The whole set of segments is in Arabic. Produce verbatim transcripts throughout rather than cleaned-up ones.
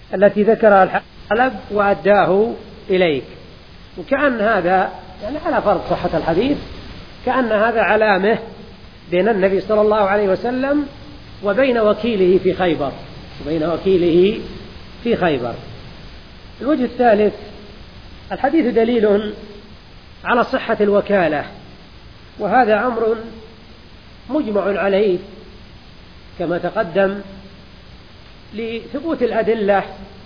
التي ذكرها الحلب وأداه إليك. وكأن هذا يعني على فرض صحة الحديث كأن هذا علامة بين النبي صلى الله عليه وسلم وبين وكيله في خيبر وبين وكيله في خيبر. الوجه الثالث: الحديث دليل على صحة الوكالة، وهذا أمر مجمع عليه كما تقدم لثبوت الأدلة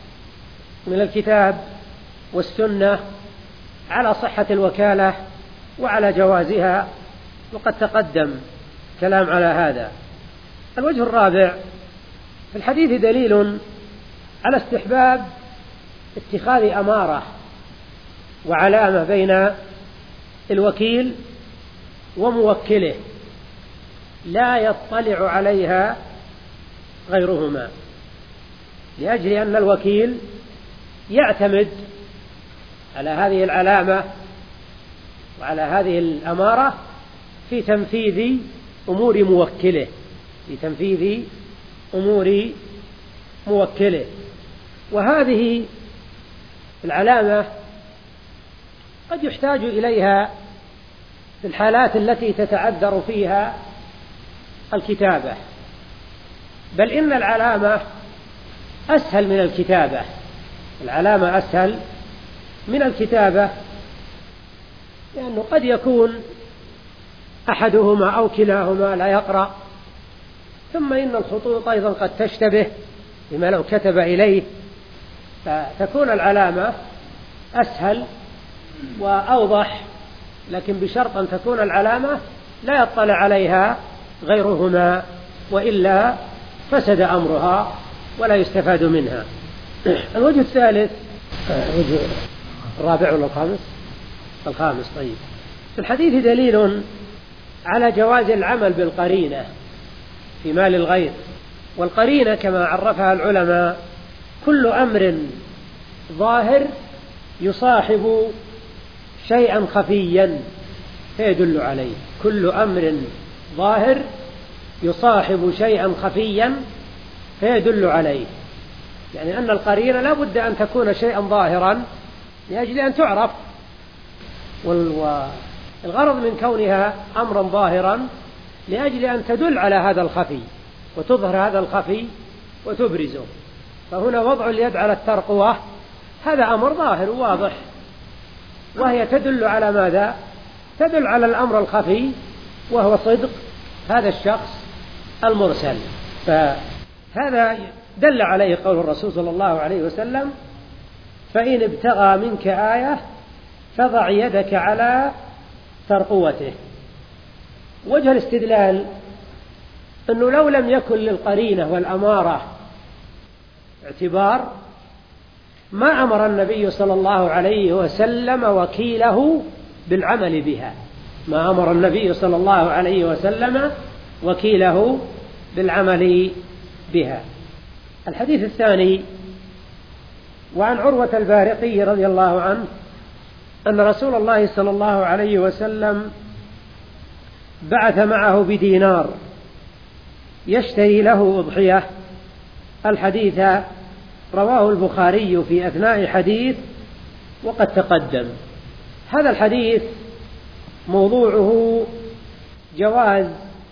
من الكتاب والسنة على صحة الوكالة وعلى جوازها، وقد تقدم كلام على هذا. الوجه الرابع: في الحديث دليل على استحباب اتخاذ أمارة وعلامة بين الوكيل وموكله لا يطلع عليها غيرهما، لأجل أن الوكيل يعتمد على هذه العلامة وعلى هذه الأمارة في تنفيذ أمور موكله في تنفيذ أمور موكله وهذه العلامة قد يحتاج إليها في الحالات التي تتعذر فيها الكتابة، بل إن العلامة أسهل من الكتابة العلامة أسهل من الكتابة لأنه قد يكون أحدهما أو كلاهما لا يقرأ، ثم إن الخطوط أيضا قد تشتبه بما لو كتب إليه، فتكون العلامة أسهل وأوضح، لكن بشرط أن تكون العلامة لا يطلع عليها غيرهما، وإلا فسد أمرها ولا يستفاد منها. الوجه الثالث الوجه الرابع ولا الخامس؟ الخامس. طيب، في الحديث دليل على جواز العمل بالقرينة في مال الغير، والقرينة كما عرفها العلماء كل أمر ظاهر يصاحب شيئا خفيا فيدل عليه كل أمر ظاهر يصاحب شيئا خفيا فيدل عليه، يعني أن القرينة لا بد أن تكون شيئا ظاهرا لأجل أن تعرف، والغرض من كونها أمرا ظاهرا لأجل أن تدل على هذا الخفي وتظهر هذا الخفي وتبرزه. فهنا وضع اليد على الترقوة هذا أمر ظاهر واضح، وهي تدل على ماذا؟ تدل على الأمر الخفي وهو صدق هذا الشخص المرسل. فهذا دل عليه قول الرسول صلى الله عليه وسلم: فإن ابتغى منك آية فضع يدك على ترقوته. وجه الاستدلال أنه لو لم يكن للقرينة والأمارة اعتبار ما أمر النبي صلى الله عليه وسلم وكيله بالعمل بها ما أمر النبي صلى الله عليه وسلم وكيله بالعمل بها. الحديث الثاني: وعن عروة البارقي رضي الله عنه أن رسول الله صلى الله عليه وسلم بعث معه بدينار يشتري له أضحية. الحديث رواه البخاري في أثناء حديث وقد تقدم. هذا الحديث موضوعه جواز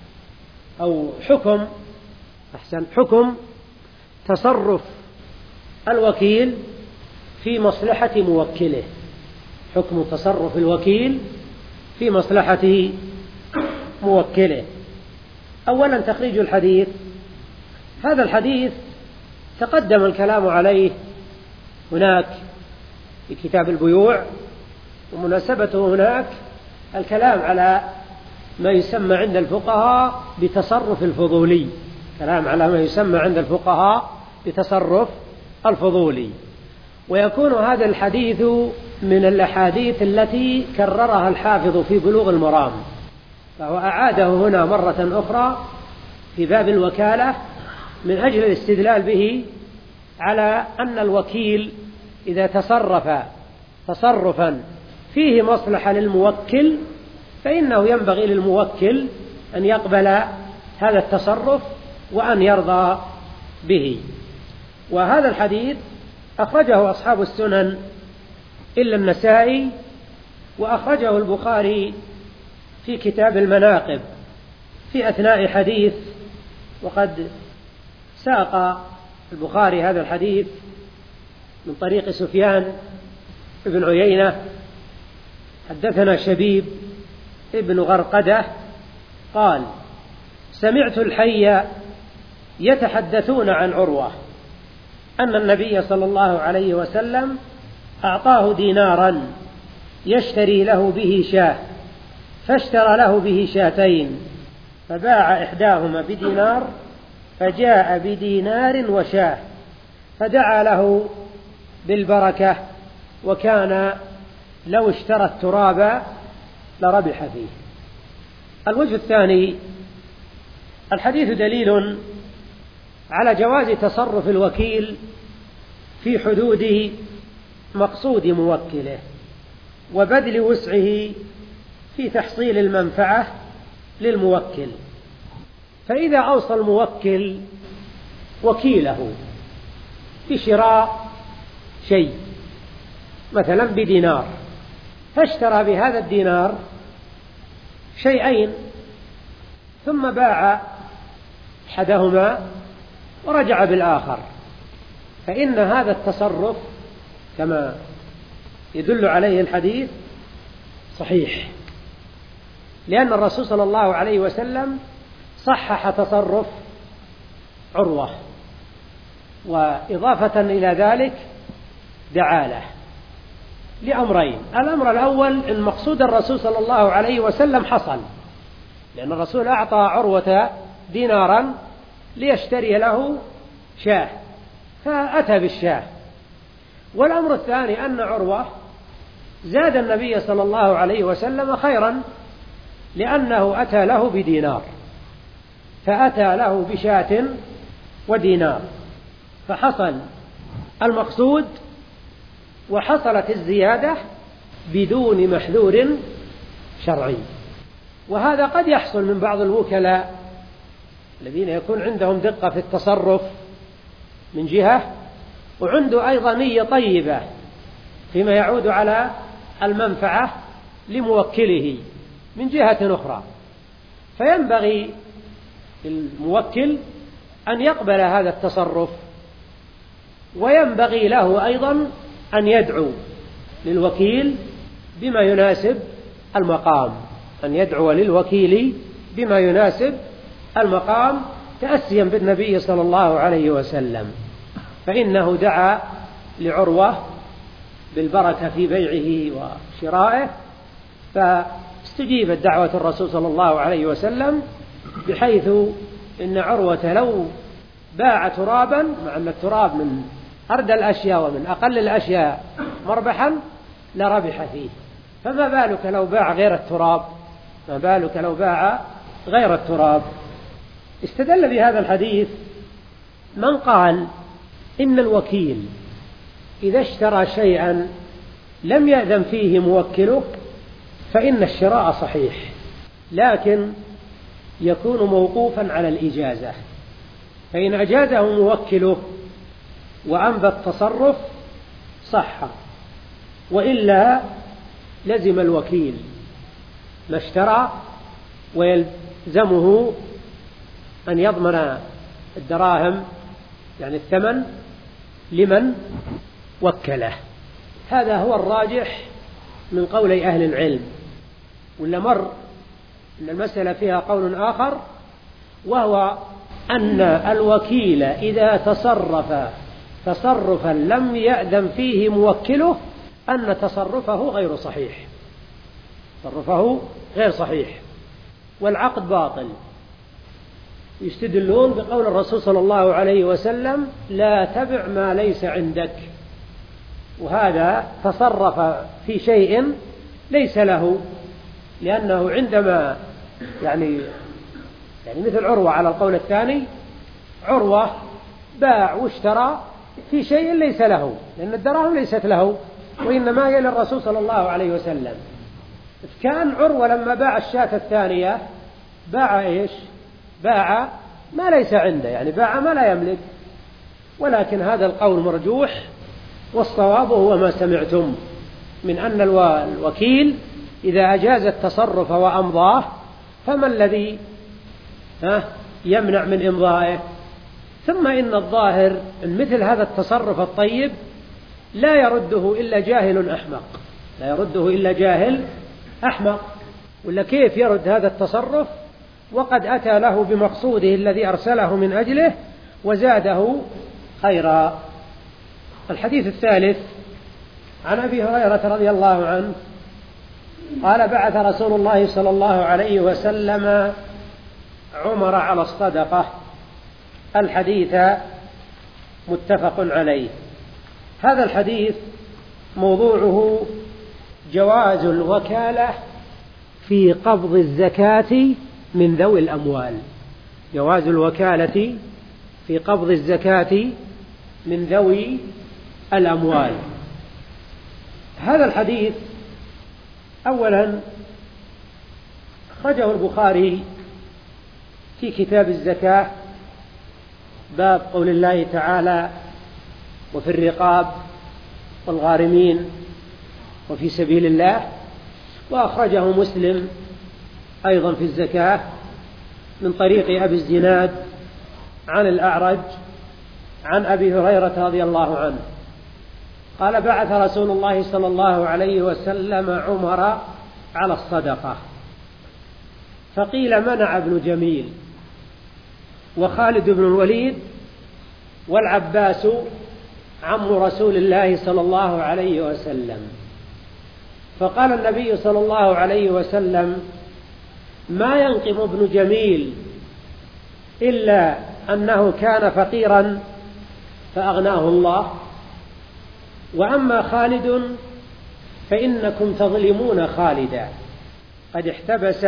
أو حكم أحسن حكم تصرف الوكيل في مصلحة موكله حكم تصرف الوكيل في مصلحة موكله. أولا تخريج الحديث. هذا الحديث تقدم الكلام عليه هناك في كتاب البيوع، ومناسبته هناك الكلام على ما يسمى عند الفقهاء بتصرف الفضولي كلام على ما يسمى عند الفقهاء بتصرف الفضولي. ويكون هذا الحديث من الأحاديث التي كررها الحافظ في بلوغ المرام، فهو أعاده هنا مرة أخرى في باب الوكالة من أجل الاستدلال به على أن الوكيل إذا تصرف تصرفا فيه مصلحة للموكل فإنه ينبغي للموكل أن يقبل هذا التصرف وأن يرضى به. وهذا الحديث أخرجه أصحاب السنن إلا النسائي، وأخرجه البخاري في كتاب المناقب في أثناء حديث، وقد ساق البخاري هذا الحديث من طريق سفيان بن عيينة حدثنا شبيب ابن غرقدة قال: سمعت الحي يتحدثون عن عروة أن النبي صلى الله عليه وسلم أعطاه دينارا يشتري له به شاة، فاشترى له به شاتين، فباع إحداهما بدينار، فجاء بدينار وشاه، فدعا له بالبركة، وكان لو اشترى التراب لربح فيه. الوجه الثاني: الحديث دليل على جواز تصرف الوكيل في حدود مقصود موكله، وبذل وسعه في تحصيل المنفعة للموكل. فإذا أوصى الموكل وكيله بشراء شيء مثلا بدينار، فاشترى بهذا الدينار شيئين ثم باع أحدهما ورجع بالآخر، فإن هذا التصرف كما يدل عليه الحديث صحيح، لأن الرسول صلى الله عليه وسلم صحح تصرف عروة، وإضافة إلى ذلك دعا له لأمرين: الأمر الأول أن مقصود الرسول صلى الله عليه وسلم حصل، لأن الرسول أعطى عروة دينارا ليشتري له شاه، فأتى بالشاه. والأمر الثاني أن عروة زاد النبي صلى الله عليه وسلم خيرا، لأنه أتى له بدينار، فأتى له بشاة ودينار، فحصل المقصود وحصلت الزيادة بدون محذور شرعي. وهذا قد يحصل من بعض الوكلاء الذين يكون عندهم دقة في التصرف من جهة، وعنده أيضا نية طيبة فيما يعود على المنفعة لموكله من جهة أخرى، فينبغي الموكل أن يقبل هذا التصرف، وينبغي له أيضا أن يدعو للوكيل بما يناسب المقام، أن يدعو للوكيل بما يناسب المقام تأسيا بالنبي صلى الله عليه وسلم، فإنه دعا لعروة بالبركة في بيعه وشرائه، فاستجيبت دعوة الرسول صلى الله عليه وسلم، بحيث إن عروة لو باع ترابا، مع أن التراب من أردى الأشياء ومن أقل الأشياء مربحا، لربح فيه، فما بالك لو باع غير التراب، ما بالك لو باع غير التراب. استدل بهذا الحديث من قال إن الوكيل إذا اشترى شيئا لم يأذن فيه موكله فإن الشراء صحيح، لكن يكون موقوفا على الإجازة، فإن أجازه موكله وأنبى التصرف صح، وإلا لزم الوكيل ما اشترى، ويلزمه أن يضمن الدراهم يعني الثمن لمن وكله. هذا هو الراجح من قولي أهل العلم، ولا مر أن المسألة فيها قول آخر، وهو أن الوكيل إذا تصرف تصرفا لم يأذن فيه موكله أن تصرفه غير صحيح، تصرفه غير صحيح والعقد باطل. يستدلون بقول الرسول صلى الله عليه وسلم: لا تبع ما ليس عندك، وهذا تصرف في شيء ليس له، لأنه عندما يعني يعني مثل عروة على القول الثاني، عروة باع واشترى في شيء ليس له، لأن الدراهم ليست له وإنما هي للرسول صلى الله عليه وسلم. كان عروة لما باع الشاة الثانية باع إيش؟ باع ما ليس عنده، يعني باع ما لا يملك. ولكن هذا القول مرجوح والصواب هو ما سمعتم من أن الوكيل إذا أجاز التصرف وأمضاه فما الذي يمنع من إمضائه؟ ثم إن الظاهر أن مثل هذا التصرف الطيب لا يرده إلا جاهل أحمق، لا يرده إلا جاهل أحمق. ولا كيف يرد هذا التصرف وقد أتى له بمقصوده الذي أرسله من أجله وزاده خيرا. الحديث الثالث عن أبي هريرة رضي الله عنه قال بعث رسول الله صلى الله عليه وسلم عمر على الصدقة. الحديث متفق عليه. هذا الحديث موضوعه جواز الوكالة في قبض الزكاة من ذوي الأموال، جواز الوكالة في قبض الزكاة من ذوي الأموال. هذا الحديث أولا أخرجه البخاري في كتاب الزكاة باب قول الله تعالى وفي الرقاب والغارمين وفي سبيل الله، وأخرجه مسلم أيضا في الزكاة من طريق أبي الزناد عن الأعرج عن أبي هريرة رضي الله عنه قال بعث رسول الله صلى الله عليه وسلم عمر على الصدقة، فقيل منع ابن جميل وخالد بن الوليد والعباس عم رسول الله صلى الله عليه وسلم. فقال النبي صلى الله عليه وسلم ما ينقم ابن جميل إلا أنه كان فقيرا فأغناه الله، وأما خالد فإنكم تظلمون خالدا قد احتبس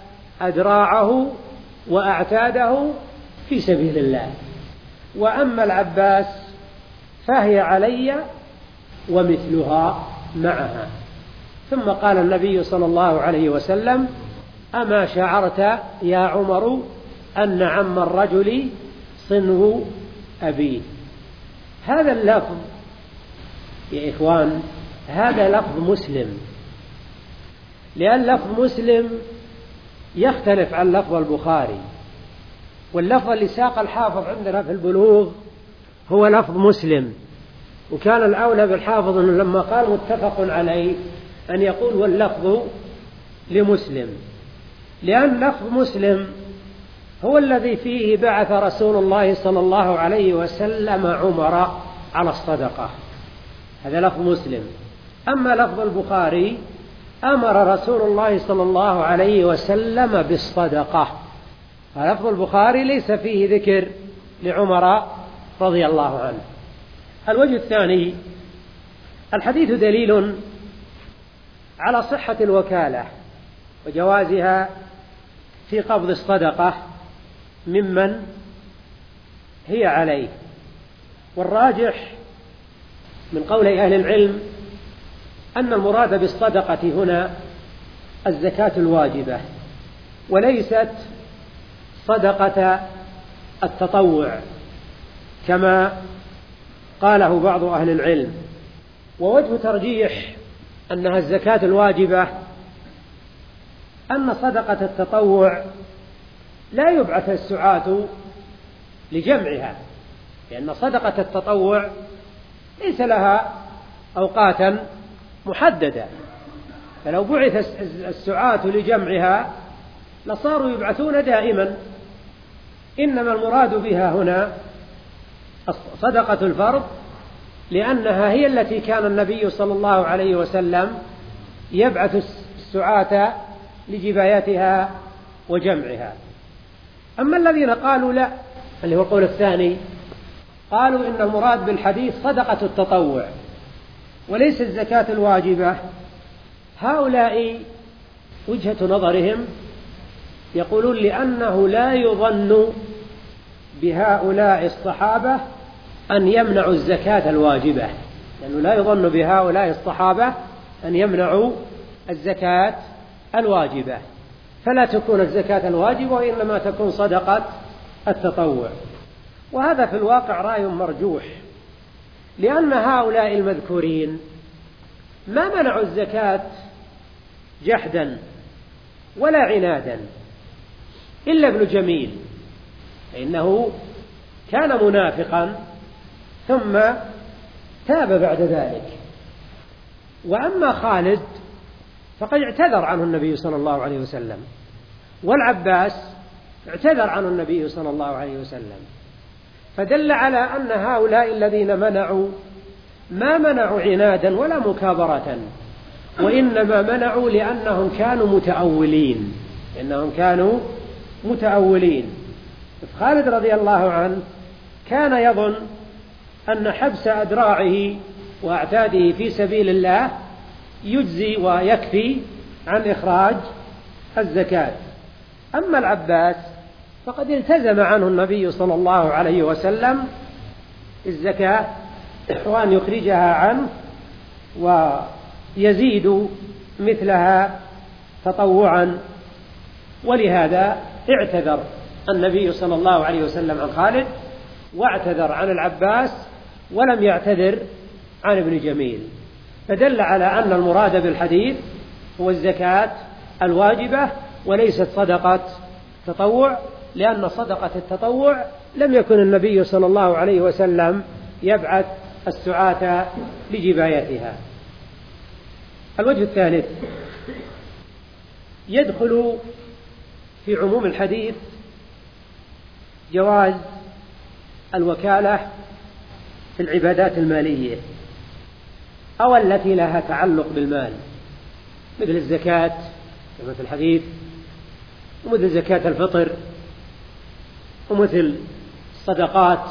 أدراعه وأعتاده في سبيل الله، وأما العباس فهي علي ومثلها معها. ثم قال النبي صلى الله عليه وسلم أما شعرت يا عمر أن عم الرجل صنه أبيه. هذا اللفظ يا إخوان هذا لفظ مسلم، لأن لفظ مسلم يختلف عن لفظ البخاري، واللفظ اللي ساق الحافظ عندنا في البلوغ هو لفظ مسلم. وكان الأولى بالحافظ أنه لما قال متفق عليه أن يقول واللفظ لمسلم، لأن لفظ مسلم هو الذي فيه بعث رسول الله صلى الله عليه وسلم عمر على الصدقة، هذا لفظ مسلم. أما لفظ البخاري أمر رسول الله صلى الله عليه وسلم بالصدقة، فلفظ البخاري ليس فيه ذكر لعمر رضي الله عنه. الوجه الثاني الحديث دليل على صحة الوكالة وجوازها في قبض الصدقة ممن هي عليه، والراجح من قول أهل العلم أن المراد بالصدقة هنا الزكاة الواجبة وليست صدقة التطوع كما قاله بعض أهل العلم. ووجه ترجيح أنها الزكاة الواجبة أن صدقة التطوع لا يبعث السعاة لجمعها، لأن صدقة التطوع ليس لها أوقاتا محددة، فلو بعث السعاة لجمعها لصاروا يبعثون دائما. إنما المراد بها هنا صدقة الفرض، لأنها هي التي كان النبي صلى الله عليه وسلم يبعث السعاة لجبايتها وجمعها. أما الذين قالوا لا، اللي هو القول الثاني، قالوا إن المراد بالحديث صدقة التطوع وليس الزكاة الواجبة، هؤلاء وجهة نظرهم يقولون لأنه لا يظن بهؤلاء الصحابة أن يمنعوا الزكاة الواجبة، لأنه لا يظن بهؤلاء الصحابة أن يمنعوا الزكاة الواجبة، فلا تكون الزكاة الواجبة وإنما تكون صدقة التطوع. وهذا في الواقع رأي مرجوح، لأن هؤلاء المذكورين ما منعوا الزكاة جحدا ولا عنادا إلا ابن جميل، فإنه كان منافقا ثم تاب بعد ذلك. وأما خالد فقد اعتذر عنه النبي صلى الله عليه وسلم، والعباس اعتذر عنه النبي صلى الله عليه وسلم، فدل على أن هؤلاء الذين منعوا ما منعوا عنادا ولا مكابرة، وإنما منعوا لأنهم كانوا متأولين لأنهم كانوا متأولين. خالد رضي الله عنه كان يظن أن حبس أدراعه وأعتاده في سبيل الله يجزي ويكفي عن إخراج الزكاة. أما العباس فقد التزم عنه النبي صلى الله عليه وسلم الزكاة وأن يخرجها عنه ويزيد مثلها تطوعا، ولهذا اعتذر النبي صلى الله عليه وسلم عن خالد واعتذر عن العباس ولم يعتذر عن ابن جميل، فدل على أن المراد بالحديث هو الزكاة الواجبة وليست صدقة تطوع، لأن صدقة التطوع لم يكن النبي صلى الله عليه وسلم يبعث السعاة لجبايتها. الوجه الثالث يدخل في عموم الحديث جواز الوكالة في العبادات المالية أو التي لها تعلق بالمال، مثل الزكاة كما في الحديث، ومثل زكاة الفطر، ومثل الصدقات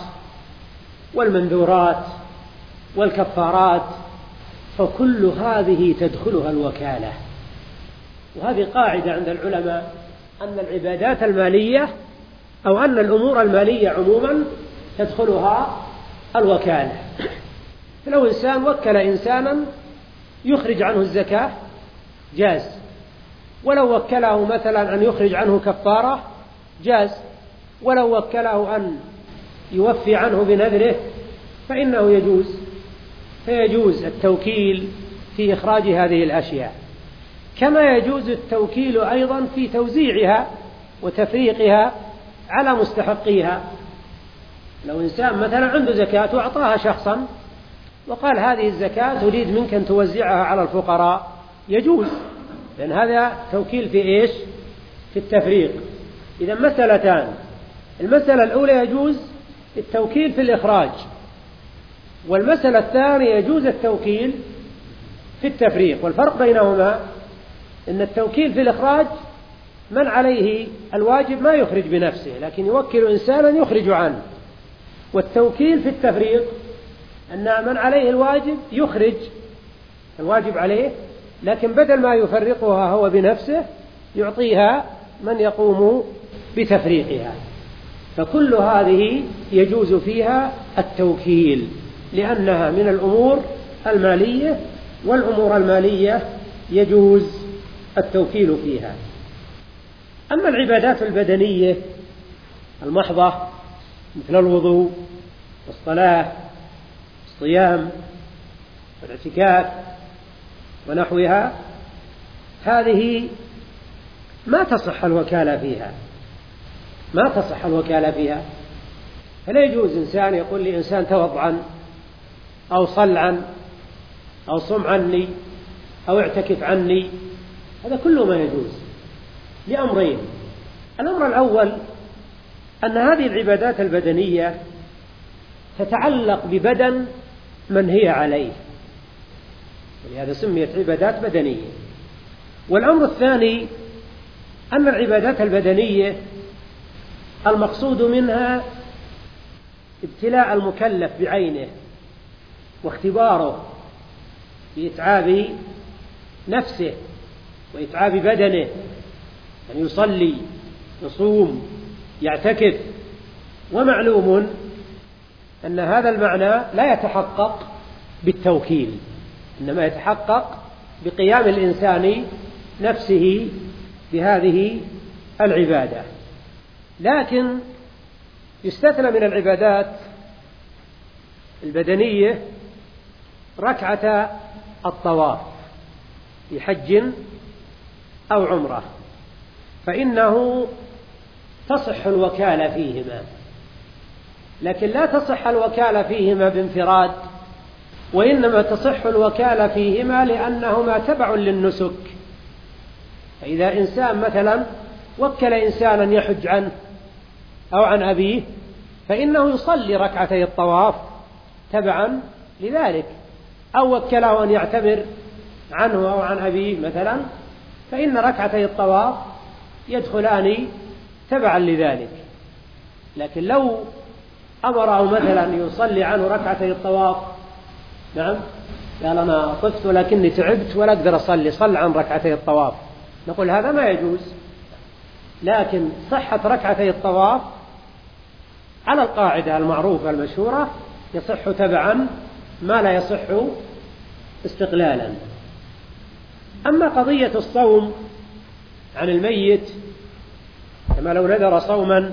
والمنذورات والكفارات، فكل هذه تدخلها الوكالة. وهذه قاعدة عند العلماء أن العبادات المالية أو أن الأمور المالية عموما تدخلها الوكالة. فلو إنسان وكل إنسانا يخرج عنه الزكاة جاز، ولو وكله مثلا أن يخرج عنه كفارة جاز، ولو وكله أن يوفي عنه بنذره فإنه يجوز، فيجوز التوكيل في إخراج هذه الأشياء، كما يجوز التوكيل أيضا في توزيعها وتفريقها على مستحقيها. لو إنسان مثلا عنده زكاة وأعطاها شخصا وقال هذه الزكاة أريد منك أن توزعها على الفقراء، يجوز، لأن هذا توكيل في إيش؟ في التفريق. إذا مسألتان، المسألة الأولى يجوز التوكيل في الإخراج، والمسألة الثانية يجوز التوكيل في التفريق. والفرق بينهما أن التوكيل في الإخراج من عليه الواجب ما يخرج بنفسه لكن يوكل إنسانا يخرج عنه، والتوكيل في التفريق أن من عليه الواجب يخرج الواجب عليه لكن بدل ما يفرقها هو بنفسه يعطيها من يقوم بتفريقها. فكل هذه يجوز فيها التوكيل لأنها من الأمور المالية، والأمور المالية يجوز التوكيل فيها. أما العبادات البدنية المحضة مثل الوضوء والصلاة والصيام والاعتكاف ونحوها، هذه ما تصح الوكالة فيها ما تصح الوكالة فيها فلا يجوز إنسان يقول لي إنسان توضأ عن أو صل عن أو صم عني أو اعتكف عني، هذا كله ما يجوز لأمرين. الأمر الأول أن هذه العبادات البدنية تتعلق ببدن من هي عليه، ولهذا سميت عبادات بدنية. والأمر الثاني أن العبادات البدنية المقصود منها ابتلاء المكلف بعينه واختباره بإتعاب نفسه وإتعاب بدنه، أن يصلي يصوم يعتكف. ومعلوم أن هذا المعنى لا يتحقق بالتوكيل، إنما يتحقق بقيام الإنسان نفسه بهذه العبادة. لكن يستثنى من العبادات البدنية ركعة الطواف في حج أو عمرة فإنه تصح الوكالة فيهما، لكن لا تصح الوكالة فيهما بانفراد، وإنما تصح الوكالة فيهما لأنهما تبع للنسك. فإذا إنسان مثلا وكل إنسانا يحج عنه أو عن أبيه فإنه يصلي ركعتي الطواف تبعا لذلك، أو وكله أن يعتمر عنه أو عن أبيه مثلا، فإن ركعتي الطواف يدخلان تبعا لذلك. لكن لو أمره مثلا يصلي عنه ركعتي الطواف، نعم قال أنا طفت ولكني تعبت ولا أقدر أصلي، صل عن ركعتي الطواف، نقول هذا ما يجوز. لكن صحة ركعتي الطواف على القاعدة المعروفة المشهورة يصح تبعا ما لا يصح استقلالا. أما قضية الصوم عن الميت، كما لو نذر صوما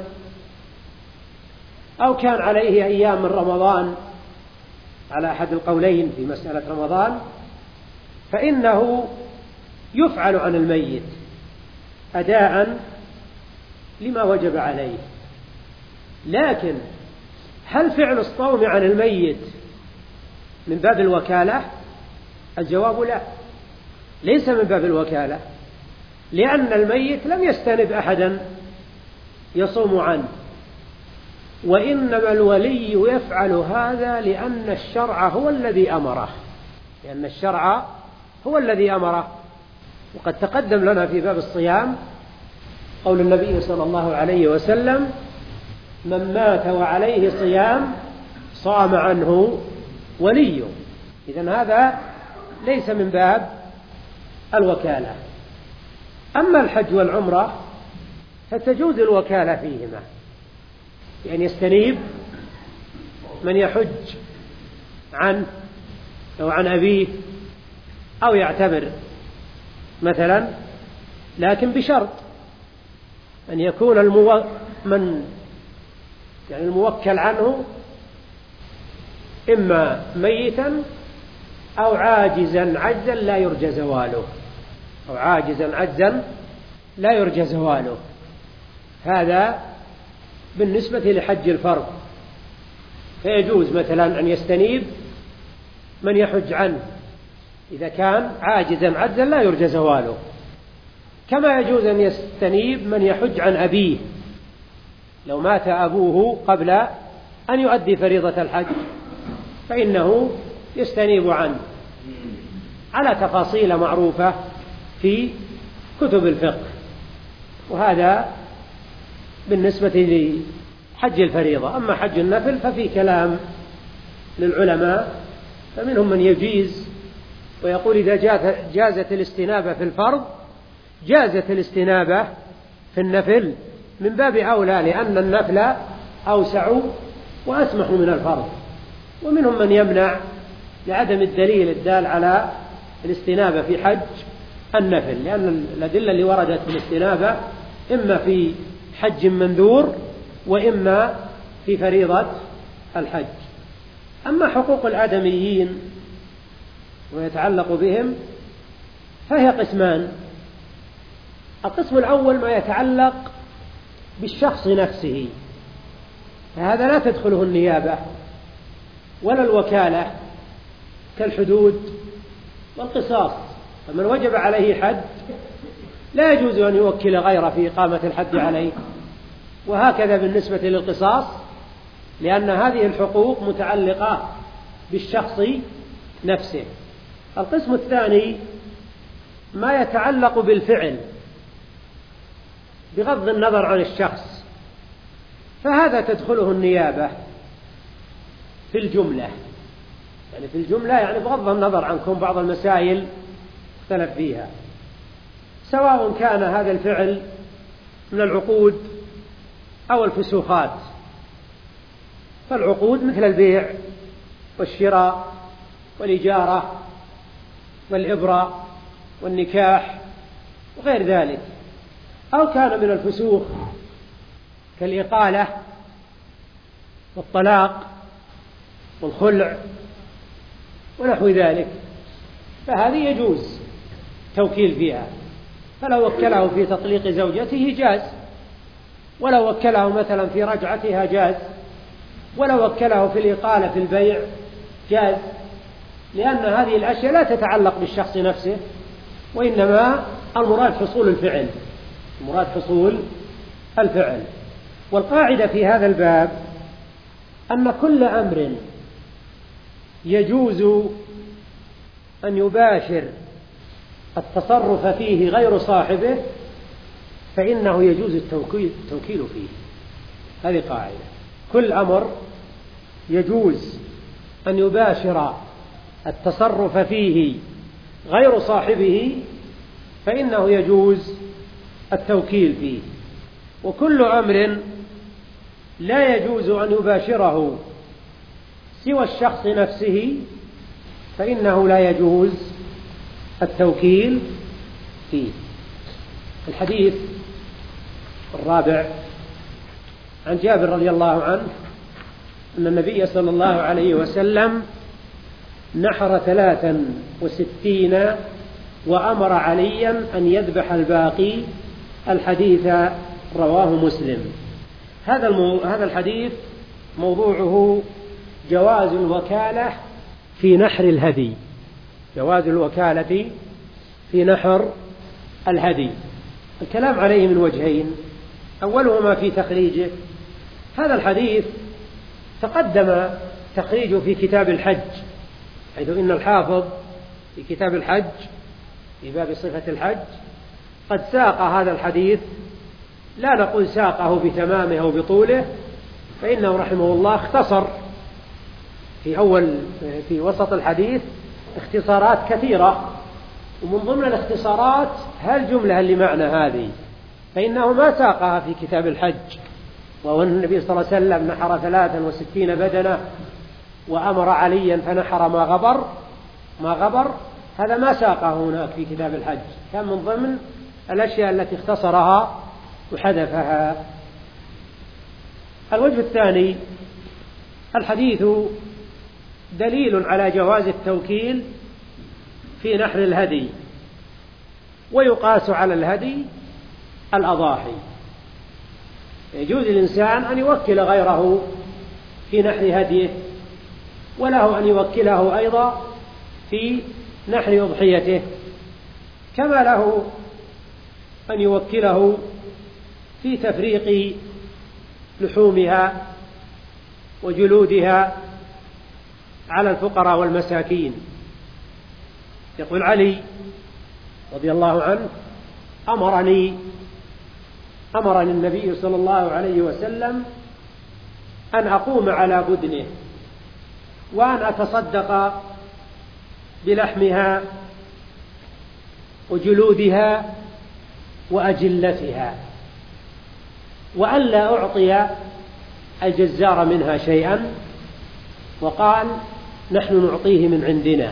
أو كان عليه أيام من رمضان على أحد القولين في مسألة رمضان، فإنه يفعل عن الميت أداء لما وجب عليه. لكن هل فعل الصوم عن الميت من باب الوكالة؟ الجواب لا، ليس من باب الوكالة، لأن الميت لم يستند أحدا يصوم عنه، وإنما الولي يفعل هذا لأن الشرع هو الذي أمره، لأن الشرع هو الذي أمره. وقد تقدم لنا في باب الصيام قول النبي صلى الله عليه وسلم: من مات وعليه صيام صام عنه وليه. إذن هذا ليس من باب الوكالة. أما الحج والعمرة فتجوز الوكالة فيهما، يعني يستنيب من يحج عنه أو عن أبيه أو يعتبر مثلا، لكن بشرط أن يكون المو... من يعني الموكل عنه إما ميتا أو عاجزا عجزا لا يرجى زواله، أو عاجزا عجزا لا يرجى زواله. هذا بالنسبة لحج الفرض، فيجوز مثلا أن يستنيب من يحج عنه إذا كان عاجزا عجزا لا يرجى زواله، كما يجوز أن يستنيب من يحج عن أبيه لو مات أبوه قبل أن يؤدي فريضة الحج، فإنه يستنيب عنه على تفاصيل معروفة في كتب الفقه. وهذا بالنسبة لحج الفريضة. أما حج النفل ففي كلام للعلماء، فمنهم من يجيز ويقول إذا جازت الاستنابة في الفرض جازت الاستنابة في النفل من باب أولى، لأن النفل أوسع وأسمح من الفرض. ومنهم من يمنع لعدم الدليل الدال على الاستنابة في حج النفل، لأن الأدلة اللي وردت في الاستنابة إما في حج منذور وإما في فريضة الحج. أما حقوق الآدميين ويتعلق بهم فهي قسمان. القسم الأول ما يتعلق بالشخص نفسه، فهذا لا تدخله النيابة ولا الوكالة كالحدود والقصاص. فمن وجب عليه حد لا يجوز أن يوكل غيره في إقامة الحد عليه، وهكذا بالنسبة للقصاص، لأن هذه الحقوق متعلقة بالشخص نفسه. القسم الثاني ما يتعلق بالفعل بغض النظر عن الشخص، فهذا تدخله النيابة في الجملة، يعني في الجملة يعني بغض النظر عن كون بعض المسائل اختلف فيها، سواء كان هذا الفعل من العقود أو الفسوخات. فالعقود مثل البيع والشراء والإجارة والإبرة والنكاح وغير ذلك، أو كان من الفسوخ كالإقالة والطلاق والخلع ونحو ذلك، فهذه يجوز توكيل فيها. فلو وكله في تطليق زوجته جاز، ولو وكله مثلا في رجعتها جاز، ولو وكله في الإقالة في البيع جاز، لأن هذه الأشياء لا تتعلق بالشخص نفسه، وإنما المراد حصول الفعل، المراد حصول الفعل. والقاعدة في هذا الباب أن كل أمر يجوز أن يباشر التصرف فيه غير صاحبه فإنه يجوز التوكيل فيه. هذه قاعدة، كل أمر يجوز أن يباشر التصرف فيه غير صاحبه فإنه يجوز التوكيل فيه، وكل أمر لا يجوز أن يباشره سوى الشخص نفسه فإنه لا يجوز التوكيل فيه. الحديث الرابع عن جابر رضي الله عنه أن النبي صلى الله عليه وسلم نحر ثلاثا وستين وأمر عليا أن يذبح الباقي. الحديث رواه مسلم. هذا المو... هذا الحديث موضوعه جواز الوكالة في نحر الهدي، جواز الوكالة في نحر الهدي. الكلام عليه من وجهين، أولهما في تخريجه. هذا الحديث تقدم تخريجه في كتاب الحج، حيث إن الحافظ في كتاب الحج في باب صفة الحج قد ساق هذا الحديث، لا نقول ساقه بتمامه أو بطوله، فإنه رحمه الله اختصر في أول في وسط الحديث اختصارات كثيرة، ومن ضمن الاختصارات هالجملة اللي معنى هذه، فإنه ما ساقها في كتاب الحج، وهو النبي صلى الله عليه وسلم نحر ثلاثا وستين بدنة وأمر عليا فنحر ما غبر ما غبر هذا ما ساقه هناك في كتاب الحج، كان من ضمن الأشياء التي اختصرها وحذفها. الوجه الثاني، الحديث دليل على جواز التوكيل في نحر الهدي، ويقاس على الهدي الأضاحي. يجوز للإنسان أن يوكل غيره في نحر هديه، وله أن يوكله أيضا في نحر أضحيته، كما له أن يوكله في تفريق لحومها وجلودها على الفقراء والمساكين. يقول علي رضي الله عنه: أمرني أمرني النبي صلى الله عليه وسلم أن أقوم على بدنه وأن أتصدق بلحمها وجلودها وأجلتها، وأن لا أعطي الجزار منها شيئا، وقال: نحن نعطيه من عندنا.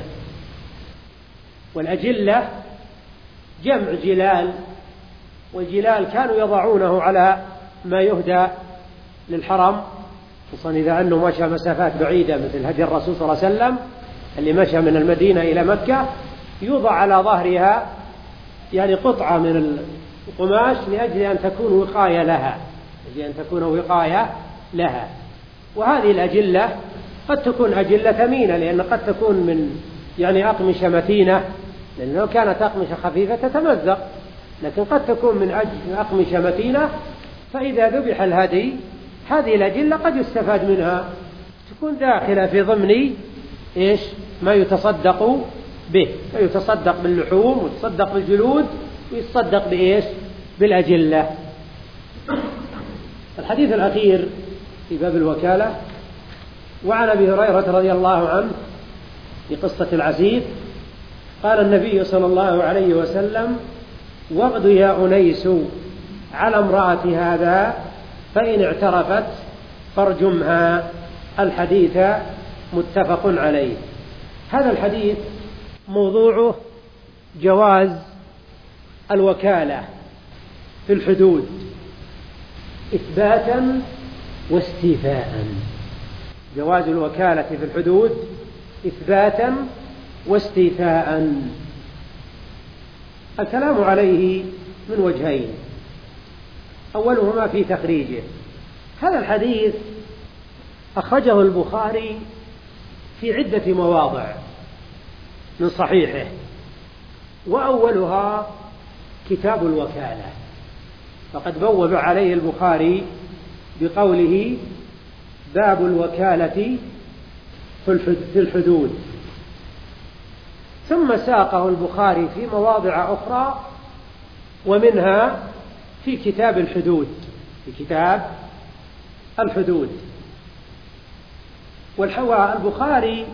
والأجلة جمع جلال، والجلال كانوا يضعونه على ما يهدى للحرم، خصوصا إذا أنه مشى مسافات بعيدة مثل هدي الرسول صلى الله عليه وسلم اللي مشى من المدينة إلى مكة، يوضع على ظهرها يعني قطعة من القماش لأجل أن تكون وقاية لها لأجل أن تكون وقاية لها. وهذه الأجلة قد تكون أجلة ثمينة، لأن قد تكون من يعني أقمشة متينة، لأن لو كانت أقمشة خفيفة تتمزق، لكن قد تكون من أقمشة متينة، فإذا ذبح الهدي هذه الأجلة قد يستفاد منها، تكون داخلة في ضمن إيش ما يتصدق به، فيتصدق باللحوم ويتصدق بالجلود ويتصدق بإيش بالأجلة. الحديث الأخير في باب الوكالة، وعن أبي هريرة رضي الله عنه في قصة العسيف قال النبي صلى الله عليه وسلم: واغد يا أنيس على امرأة هذا فإن اعترفت فارجمها. الحديث متفق عليه. هذا الحديث موضوعه جواز الوكالة في الحدود إثباتا واستيفاء، جواز الوكالة في الحدود إثباتا واستيفاء. الكلام عليه من وجهين، أولهما في تخريجه. هذا الحديث أخرجه البخاري في عدة مواضع من صحيحه، وأولها كتاب الوكالة، فقد بوب عليه البخاري بقوله باب الوكالة في الحدود، ثم ساقه البخاري في مواضع أخرى، ومنها في كتاب الحدود في كتاب الحدود. والبخاري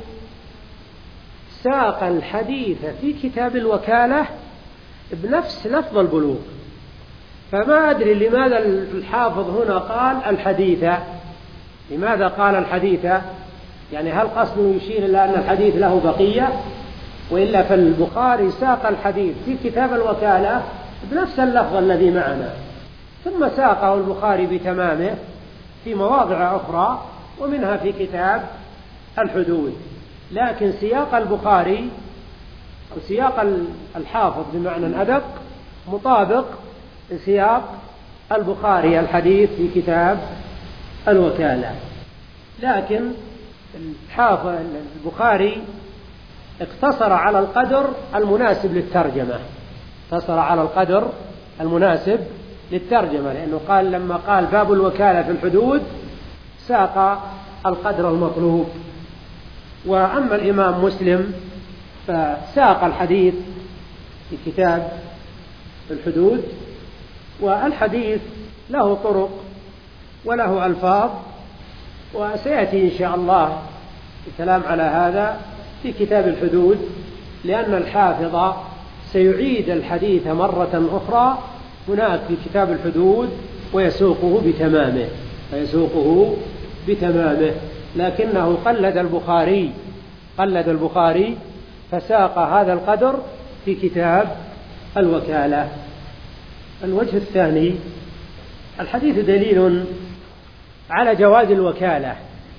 ساق الحديث في كتاب الوكالة بنفس لفظ البلوغ، فما أدري لماذا الحافظ هنا قال الحديث. لماذا قال الحديث؟ يعني هل قصده يشير إلى أن الحديث له بقية؟ وإلا فالبخاري ساق الحديث في كتاب الوكالة بنفس اللفظ الذي معنا، ثم ساقه البخاري بتمامه في مواضع أخرى، ومنها في كتاب الحدود. لكن سياق البخاري أو سياق الحافظ بمعنى أدق مطابق لسياق البخاري الحديث في كتاب الوكالة. لكن الحافظ البخاري اقتصر على القدر المناسب للترجمة اقتصر على القدر المناسب للترجمة لأنه قال لما قال باب الوكالة في الحدود ساق القدر المطلوب. وأما الإمام مسلم فساق الحديث في كتاب الحدود، والحديث له طرق وله ألفاظ، وسيأتي إن شاء الله الكلام على هذا في كتاب الحدود، لأن الحافظ سيعيد الحديث مرة أخرى هناك في كتاب الحدود ويسوقه بتمامه ويسوقه بتمامه لكنه قلد البخاري قلد البخاري فساق هذا القدر في كتاب الوكالة. الوجه الثاني: الحديث دليل على جواز الوكالة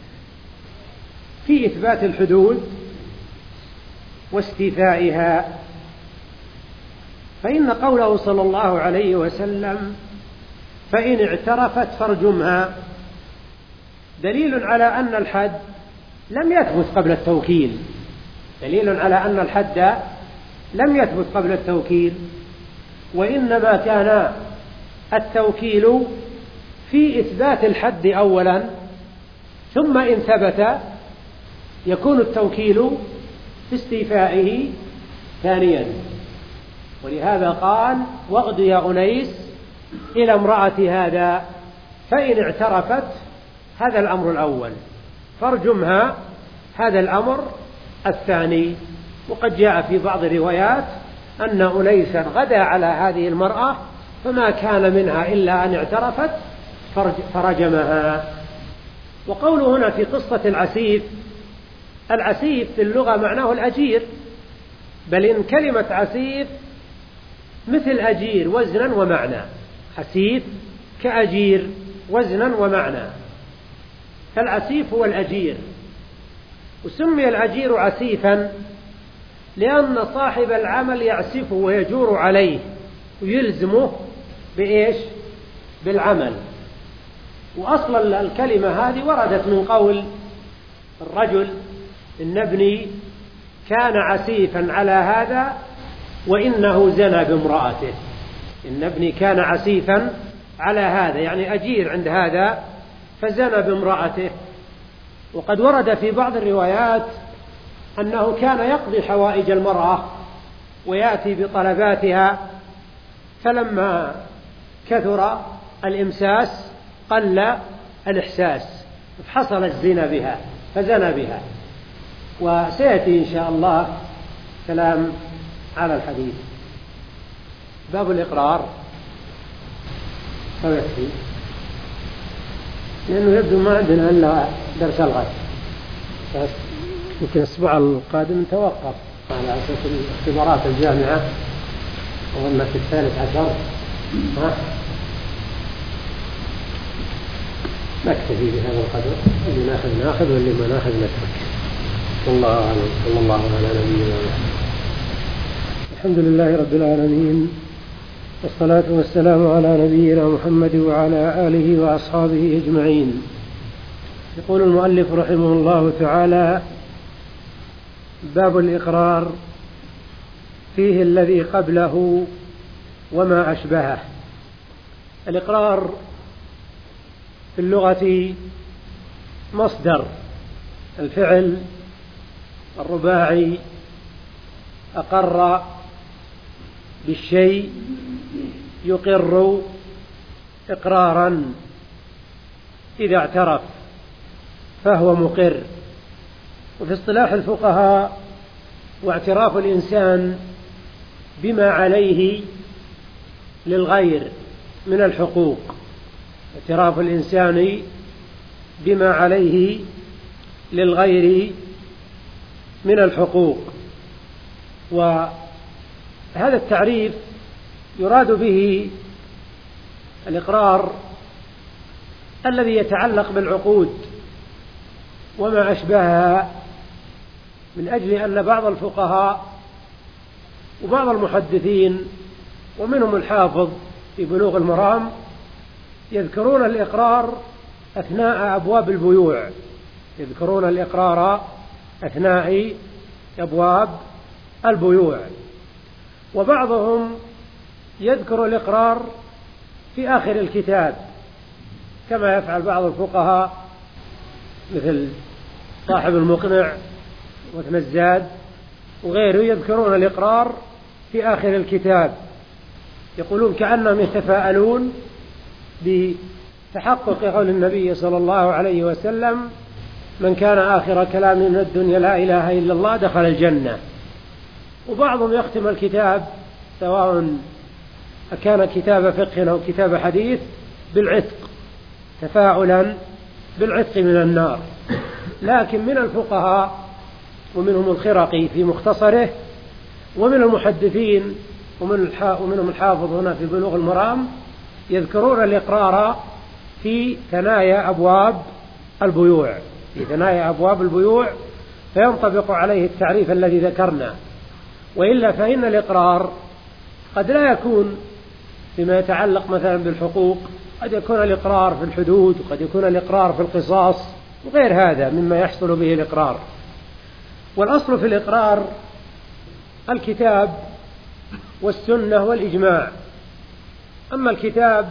في إثبات الحدود واستيفائها، فإن قوله صلى الله عليه وسلم فإن اعترفت فارجمها دليل على أن الحد لم يثبت قبل التوكيل دليل على أن الحد لم يثبت قبل التوكيل، وإنما كان التوكيل في إثبات الحد أولا، ثم إن ثبت يكون التوكيل في استيفائه ثانيا. ولهذا قال: واغد يا أنيس إلى امرأة هذا فإن اعترفت، هذا الأمر الأول، فارجمها، هذا الأمر الثاني. وقد جاء في بعض الروايات أن أنيسا غدا على هذه المرأة فما كان منها إلا أن اعترفت فرجمها. وقوله هنا في قصة العسيف، العسيف في اللغة معناه الأجير، بل إن كلمة عسيف مثل أجير وزنا ومعنى، عسيف كأجير وزنا ومعنى، فالعسيف هو الأجير. وسمي الأجير عسيفا لأن صاحب العمل يعسفه ويجور عليه ويلزمه بإيش؟ بالعمل. وأصل الكلمة هذه وردت من قول الرجل: إن ابني كان عسيفا على هذا وإنه زنى بامرأته. إن ابني كان عسيفا على هذا، يعني أجير عند هذا، فزنى بامرأته. وقد ورد في بعض الروايات أنه كان يقضي حوائج المرأة ويأتي بطلباتها، فلما كثر الإمساس قل الإحساس، فحصل الزنا بها فزنى بها. وسيأتي إن شاء الله كلام على الحديث. باب الإقرار أو يكفي، لأنه يبدو ما عندنا إلا درس الغد، يمكن الأسبوع القادم نتوقف على أساس الاختبارات الجامعة، وظن في الثالث عشر. ها؟ نكتفي بهذا القدر، اللي ناخذ ناخذ واللي ما ناخذ نترك. والله أعلم. صلى الله على نبينا محمد. الحمد لله رب العالمين، والصلاة والسلام على نبينا محمد وعلى آله وأصحابه أجمعين. يقول المؤلف رحمه الله تعالى: باب الإقرار، فيه الذي قبله وما أشبهه. الإقرار في اللغة مصدر الفعل الرباعي أقر بالشيء يقر إقرارا، إذا اعترف فهو مقر. وفي اصطلاح الفقهاء: واعتراف الإنسان بما عليه للغير من الحقوق، اعتراف الإنسان بما عليه للغير من الحقوق. وهذا التعريف يراد به الإقرار الذي يتعلق بالعقود وما أشبهها، من أجل أن بعض الفقهاء وبعض المحدثين ومنهم الحافظ في بلوغ المرام يذكرون الإقرار أثناء أبواب البيوع، يذكرون الإقرار أثناء أبواب البيوع، وبعضهم يذكر الإقرار في آخر الكتاب، كما يفعل بعض الفقهاء مثل صاحب المقنع وابن الزاد وغيره، يذكرون الإقرار في آخر الكتاب، يقولون كأنهم يتفاءلون بتحقق قول النبي صلى الله عليه وسلم: من كان آخر كلام من الدنيا لا إله إلا الله دخل الجنة. وبعضهم يختم الكتاب سواء كان كتاب فقه أو كتاب حديث بالعتق، تفاؤلا بالعتق من النار. لكن من الفقهاء ومنهم الخرقي في مختصره، ومن المحدثين ومنهم الحافظ هنا في بلوغ المرام، يذكرون الإقرار في ثنايا أبواب البيوع، في ثنايا أبواب البيوع، فينطبق عليه التعريف الذي ذكرنا. وإلا فإن الإقرار قد لا يكون فيما يتعلق مثلا بالحقوق، قد يكون الإقرار في الحدود، وقد يكون الإقرار في القصاص وغير هذا مما يحصل به الإقرار. والأصل في الإقرار الكتاب والسنة والإجماع. أما الكتاب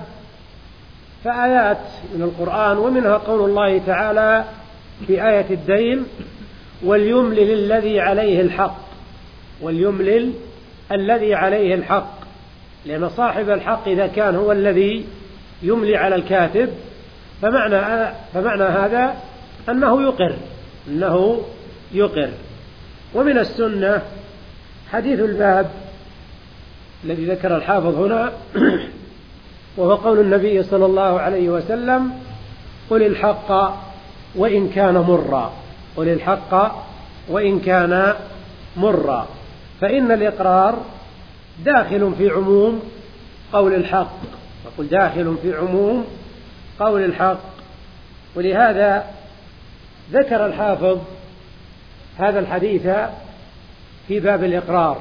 فآيات من القرآن، ومنها قول الله تعالى في آية الدين: وليملل الذي عليه الحق، وليملل الذي عليه الحق، لأن صاحب الحق إذا كان هو الذي يملي على الكاتب فمعنى, فمعنى هذا أنه يقر أنه يقر. ومن السنة حديث الباب الذي ذكر الحافظ هنا، وهو قول النبي صلى الله عليه وسلم: قل الحق وإن كان مرا، قل الحق وإن كان مرا. فإن الإقرار داخل في عموم قول الحق، وقل داخل في عموم قول الحق. ولهذا ذكر الحافظ هذا الحديث في باب الإقرار.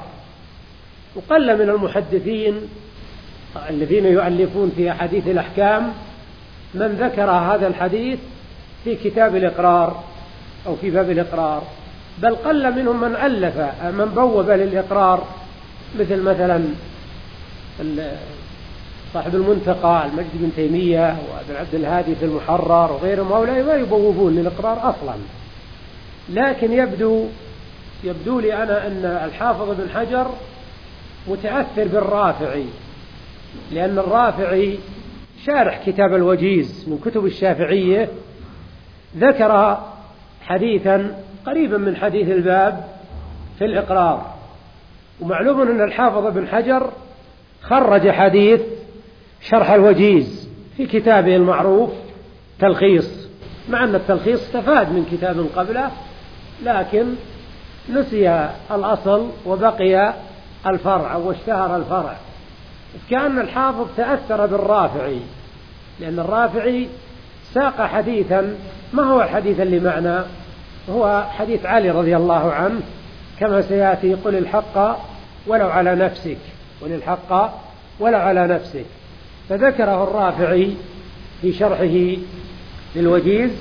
وقل من المحدثين الذين يؤلفون في أحاديث الأحكام من ذكر هذا الحديث في كتاب الإقرار أو في باب الإقرار، بل قل منهم من ألف من بوب للإقرار، مثل مثلا صاحب المنتقى المجد بن تيمية وابن عبد الهادي في المحرر وغيرهم، هؤلاء ما يبوبون للإقرار أصلا. لكن يبدو يبدو لي أنا أن الحافظ بن حجر متأثر بالرافعي، لأن الرافعي شارح كتاب الوجيز من كتب الشافعية ذكر حديثا قريبا من حديث الباب في الإقرار. ومعلوم أن الحافظ بن حجر خرج حديث شرح الوجيز في كتابه المعروف تلخيص، مع أن التلخيص استفاد من كتاب قبله، لكن نسي الأصل وبقي الفرع واشتهر الفرع. كأن الحافظ تأثر بالرافعي، لأن الرافعي ساق حديثا ما هو الحديث اللي معنا، هو حديث علي رضي الله عنه كما سيأتي: قل الحق ولو على نفسك، قل الحق ولو على نفسك. فذكره الرافعي في شرحه للوجيز،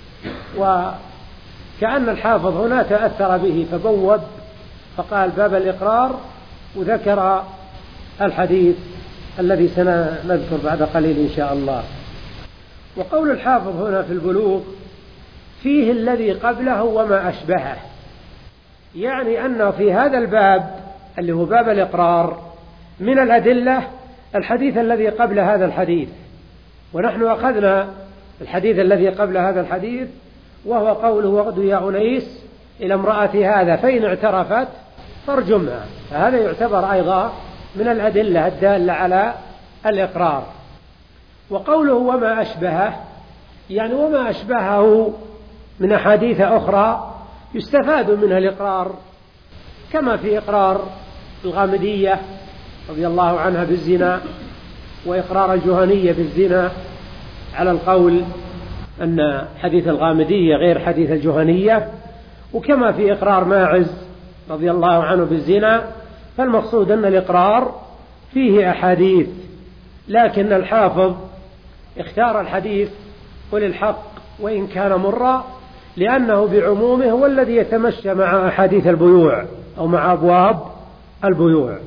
وكأن الحافظ هنا تأثر به فبوب فقال باب الإقرار، وذكر الحديث الذي سنذكر بعد قليل إن شاء الله. وقول الحافظ هنا في البلوغ فيه الذي قبله وما أشبهه، يعني أنه في هذا الباب اللي هو باب الإقرار من الأدلة الحديث الذي قبل هذا الحديث، ونحن أخذنا الحديث الذي قبل هذا الحديث وهو قوله: وغدوا يا أنيس إلى امرأة هذا فإن اعترفت فارجمها. فهذا يعتبر أيضا من الأدلة الدالة على الإقرار. وقوله وما أشبهه، يعني وما أشبهه من أحاديث أخرى يستفاد منها الإقرار، كما في إقرار الغامدية رضي الله عنها بالزنا، وإقرار الجهنية بالزنا على القول أن حديث الغامدية غير حديث الجهنية، وكما في إقرار ماعز رضي الله عنه بالزنا. فالمقصود أن الإقرار فيه أحاديث، لكن الحافظ اختار الحديث قل الحق وإن كان مرا، لأنه بعمومه هو الذي يتمشى مع أحاديث البيوع أو مع أبواب البيوع.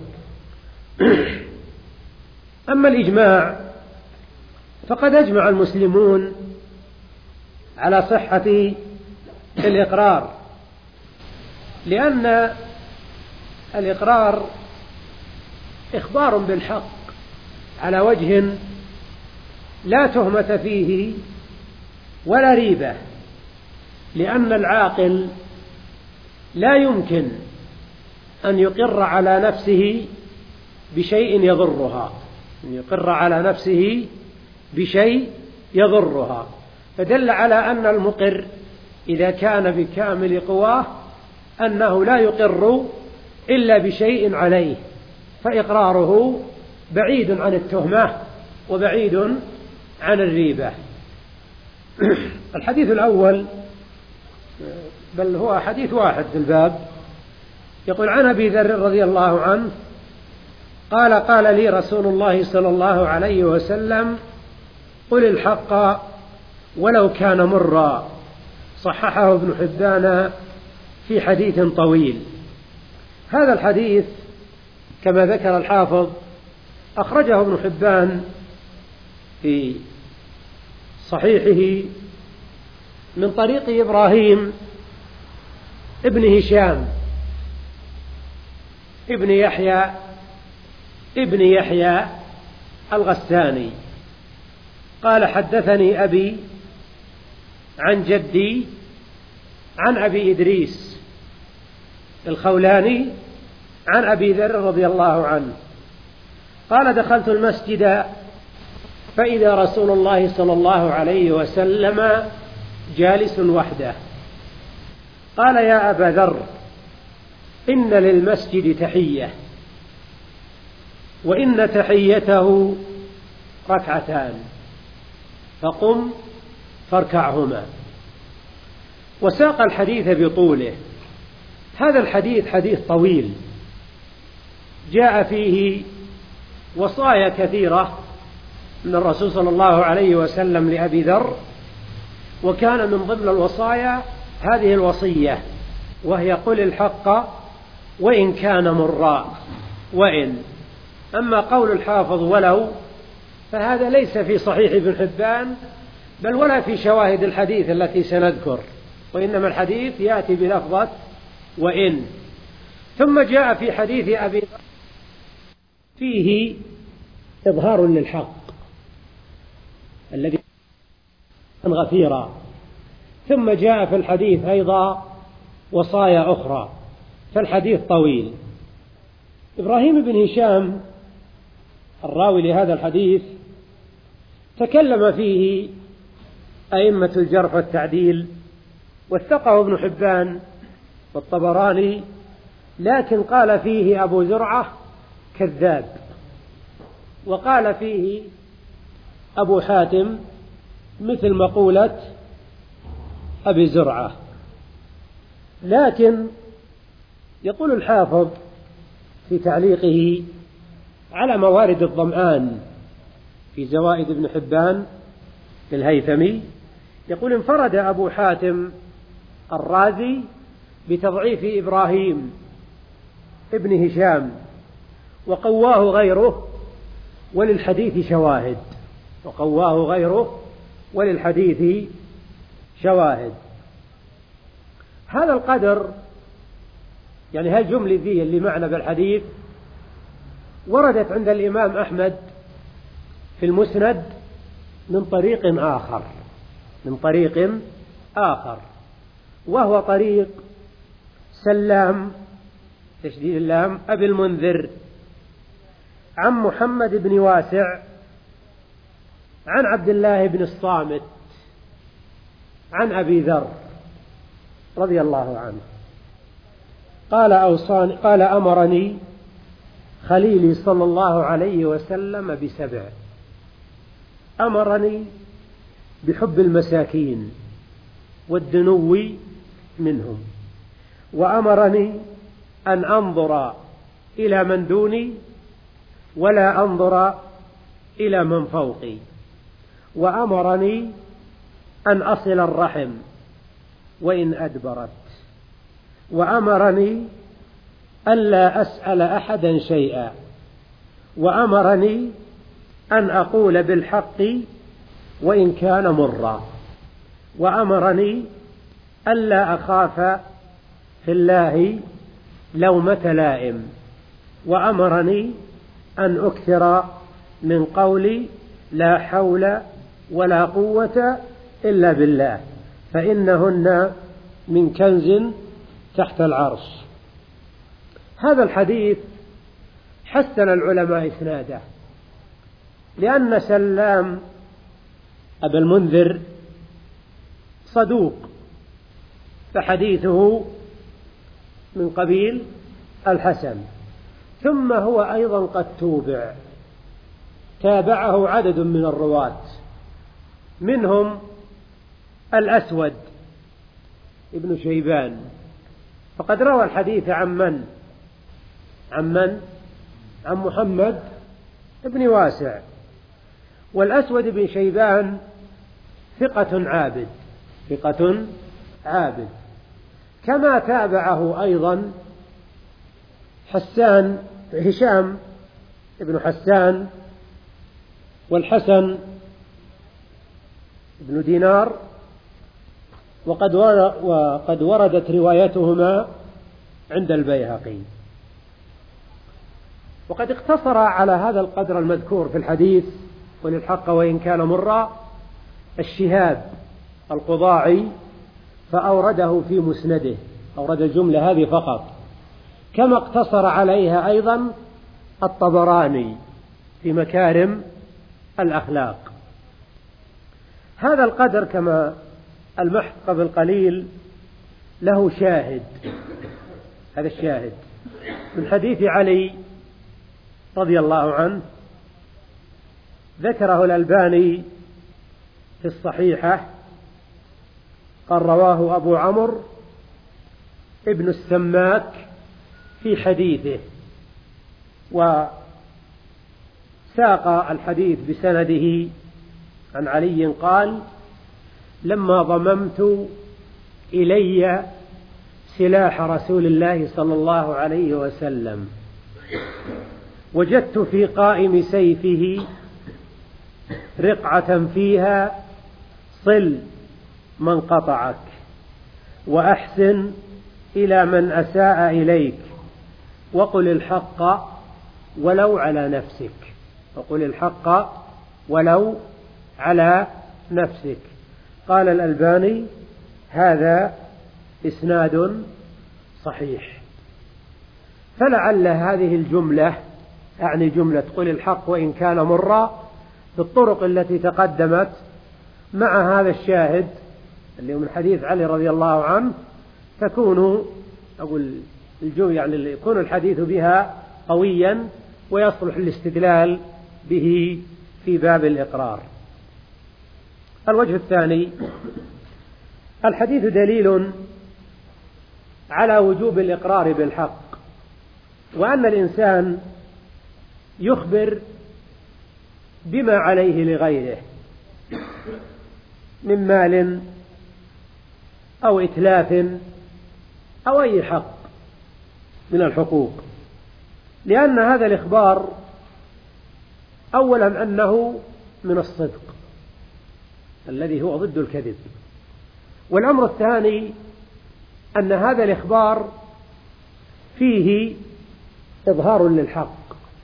أما الإجماع فقد أجمع المسلمون على صحة الإقرار، لأن الإقرار إخبار بالحق على وجه لا تهمة فيه ولا ريبة، لأن العاقل لا يمكن أن يقر على نفسه بشيء يضرها، أن يقر على نفسه بشيء يضرها. فدل على أن المقر إذا كان بكامل قواه أنه لا يقر إلا بشيء عليه، فإقراره بعيد عن التهمة وبعيد عن الريبة. الحديث الأول، بل هو حديث واحد في الباب، يقول: عن أبي ذر رضي الله عنه قال: قال لي رسول الله صلى الله عليه وسلم: قل الحق ولو كان مرا. صححه ابن حبان في حديث طويل. هذا الحديث كما ذكر الحافظ أخرجه ابن حبان في صحيحه من طريق إبراهيم ابن هشام ابن يحيى ابن يحيى الغساني قال: حدثني أبي عن جدي عن أبي إدريس الخولاني عن أبي ذر رضي الله عنه قال: دخلت المسجد فإذا رسول الله صلى الله عليه وسلم جالس وحده. قال: يا أبا ذر، إن للمسجد تحية، وإن تحيته ركعتان، فقم فاركعهما. وساق الحديث بطوله. هذا الحديث حديث طويل جاء فيه وصايا كثيرة من الرسول صلى الله عليه وسلم لأبي ذر، وكان من ضمن الوصايا هذه الوصية، وهي: قل الحق وإن كان مرا. وإن أما قول الحافظ ولو، فهذا ليس في صحيح ابن حبان بل ولا في شواهد الحديث التي سنذكر، وإنما الحديث يأتي بلفظة وإن. ثم جاء في حديث أبي ذر فيه إظهار للحق الذي كان غفيرا. ثم جاء في الحديث أيضا وصايا أخرى، فالحديث طويل. إبراهيم بن هشام الراوي لهذا الحديث تكلم فيه أئمة الجرح والتعديل، وثقه ابن حبان والطبراني، لكن قال فيه أبو زرعة كذاب، وقال فيه أبو حاتم مثل مقولة أبي زرعة. لكن يقول الحافظ في تعليقه على موارد الظمآن في زوائد ابن حبان الهيثمي، يقول: انفرد أبو حاتم الرازي بتضعيف إبراهيم ابن هشام وقواه غيره وللحديث شواهد وقواه غيره وللحديث شواهد. هذا القدر، يعني هالجملة ذي اللي معنا بالحديث، وردت عند الإمام أحمد في المسند من طريق آخر من طريق آخر وهو طريق سلام تشديد اللام أبي المنذر عن محمد بن واسع عن عبد الله بن الصامت عن أبي ذر رضي الله عنه قال أوصاني قال أمرني خليلي صلى الله عليه وسلم بسبع: أمرني بحب المساكين والدنو منهم، وأمرني أن أنظر إلى من دوني ولا أنظر إلى من فوقي، وأمرني أن أصل الرحم وإن أدبرت، وأمرني ألا أسأل أحدا شيئا، وأمرني أن أقول بالحق وإن كان مرا، وأمرني ألا أخاف في الله لومة لائم، وأمرني أن أكثر من قولي لا حول ولا قوة إلا بالله، فإنهن من كنز تحت العرش. هذا الحديث حسن العلماء إسناده، لأن سلام أبا المنذر صدوق، فحديثه من قبيل الحسن، ثم هو أيضا قد توبع، تابعه عدد من الرواة، منهم الأسود ابن شيبان، فقد روى الحديث عن من؟ عن من؟ عن محمد ابن واسع. والأسود بن شيبان ثقة عابد ثقة عابد كما تابعه أيضا حسان هشام ابن حسان والحسن ابن دينار، وقد وقد وردت روايتهما عند البيهقي. وقد اقتصر على هذا القدر المذكور في الحديث وللحق وإن كان مرا الشهاب القضاعي، فأورده في مسنده، أورد الجملة هذه فقط، كما اقتصر عليها أيضا الطبراني في مكارم الأخلاق. هذا القدر كما المحت قبل قليل له شاهد، هذا الشاهد من حديث علي رضي الله عنه، ذكره الألباني في الصحيحة، قال: رواه أبو عمرو ابن السماك في حديثه، وساق الحديث بسنده عن علي قال: لما ضممت إلي سلاح رسول الله صلى الله عليه وسلم وجدت في قائم سيفه رقعة فيها: صل من قطعك وأحسن إلى من أساء إليك وقل الحق ولو على نفسك وقل الحق ولو على نفسك. قال الألباني: هذا إسناد صحيح. فلعل هذه الجملة، أعني جملة قل الحق وإن كان مرا، بالطرق التي تقدمت مع هذا الشاهد اللي هو من حديث علي رضي الله عنه، تكون أقول الجملة يعني يكون الحديث بها قويا ويصلح الاستدلال به في باب الإقرار. الوجه الثاني: الحديث دليل على وجوب الإقرار بالحق، وأن الإنسان يخبر بما عليه لغيره من مال أو إتلاف أو أي حق من الحقوق، لأن هذا الإخبار أولا أنه من الصدق الذي هو ضد الكذب، والأمر الثاني أن هذا الإخبار فيه إظهار للحق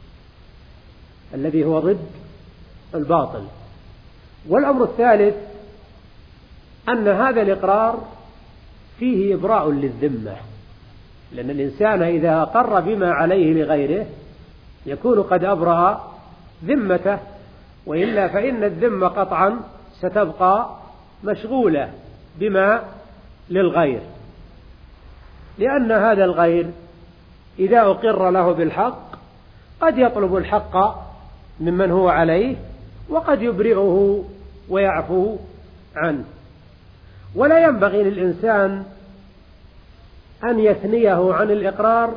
الذي هو ضد الباطل، والأمر الثالث أن هذا الإقرار فيه إبراء للذمة، لأن الإنسان إذا أقر بما عليه لغيره يكون قد أبرأ ذمته، وإلا فإن الذمة قطعا ستبقى مشغولة بما للغير، لأن هذا الغير إذا أقر له بالحق قد يطلب الحق ممن هو عليه وقد يبرئه ويعفو عنه. ولا ينبغي للإنسان أن يثنيه عن الإقرار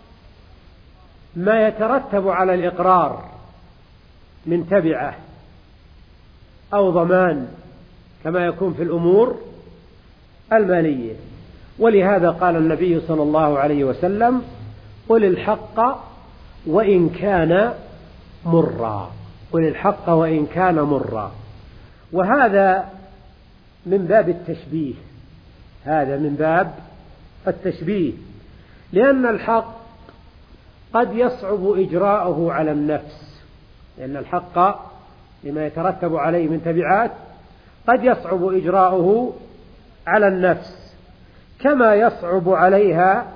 ما يترتب على الإقرار من تبعة أو ضمان كما يكون في الأمور المالية. ولهذا قال النبي صلى الله عليه وسلم: قل الحق وإن كان مرا، قل الحق وإن كان مرا. وهذا من باب التشبيه، هذا من باب التشبيه، لأن الحق قد يصعب إجراءه على النفس، لأن الحق لما يترتب عليه من تبعات قد يصعب إجراءه على النفس، كما يصعب عليها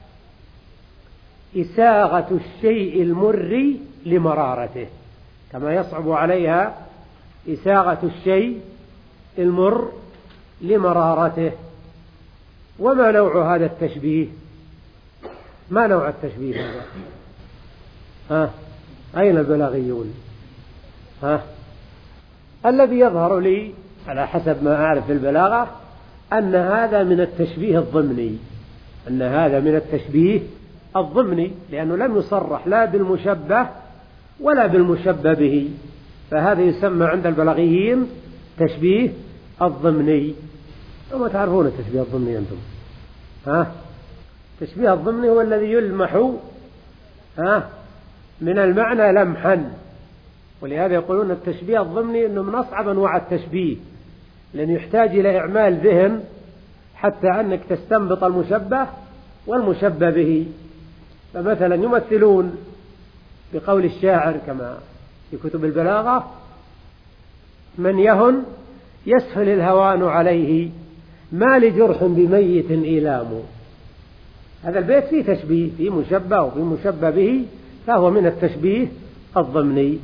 إساغة الشيء المر لمرارته، كما يصعب عليها إساغة الشيء المر لمرارته. وما نوع هذا التشبيه؟ ما نوع التشبيه هذا؟ ها؟ أين البلاغيون؟ ها؟ الذي يظهر لي على حسب ما أعرف في البلاغة أن هذا من التشبيه الضمني، أن هذا من التشبيه الضمني، لأنه لم يصرح لا بالمشبه ولا بالمشبه به، فهذا يسمى عند البلاغيين تشبيه الضمني. وما تعرفون التشبيه الضمني أنتم؟ ها؟ التشبيه الضمني هو الذي يلمح ها من المعنى لمحا، ولهذا يقولون التشبيه الضمني أنه من أصعب أنواع التشبيه، لأنه يحتاج إلى إعمال ذهن حتى أنك تستنبط المشبه والمشبه به. فمثلا يمثلون بقول الشاعر كما في كتب البلاغة: من يهن يسهل الهوان عليه، ما لجرح بميت إيلام. هذا البيت فيه تشبيه، فيه مشبه وفيه مشبه به، فهو من التشبيه الضمني.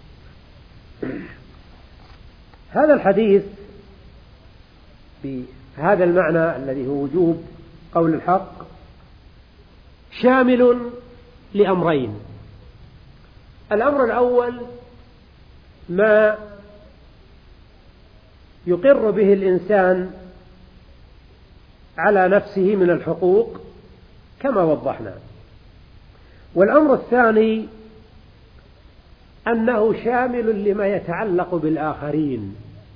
هذا الحديث بهذا المعنى الذي هو وجوب قول الحق شامل لأمرين: الأمر الأول ما يقر به الإنسان على نفسه من الحقوق كما وضحنا، والأمر الثاني أنه شامل لما يتعلق بالآخرين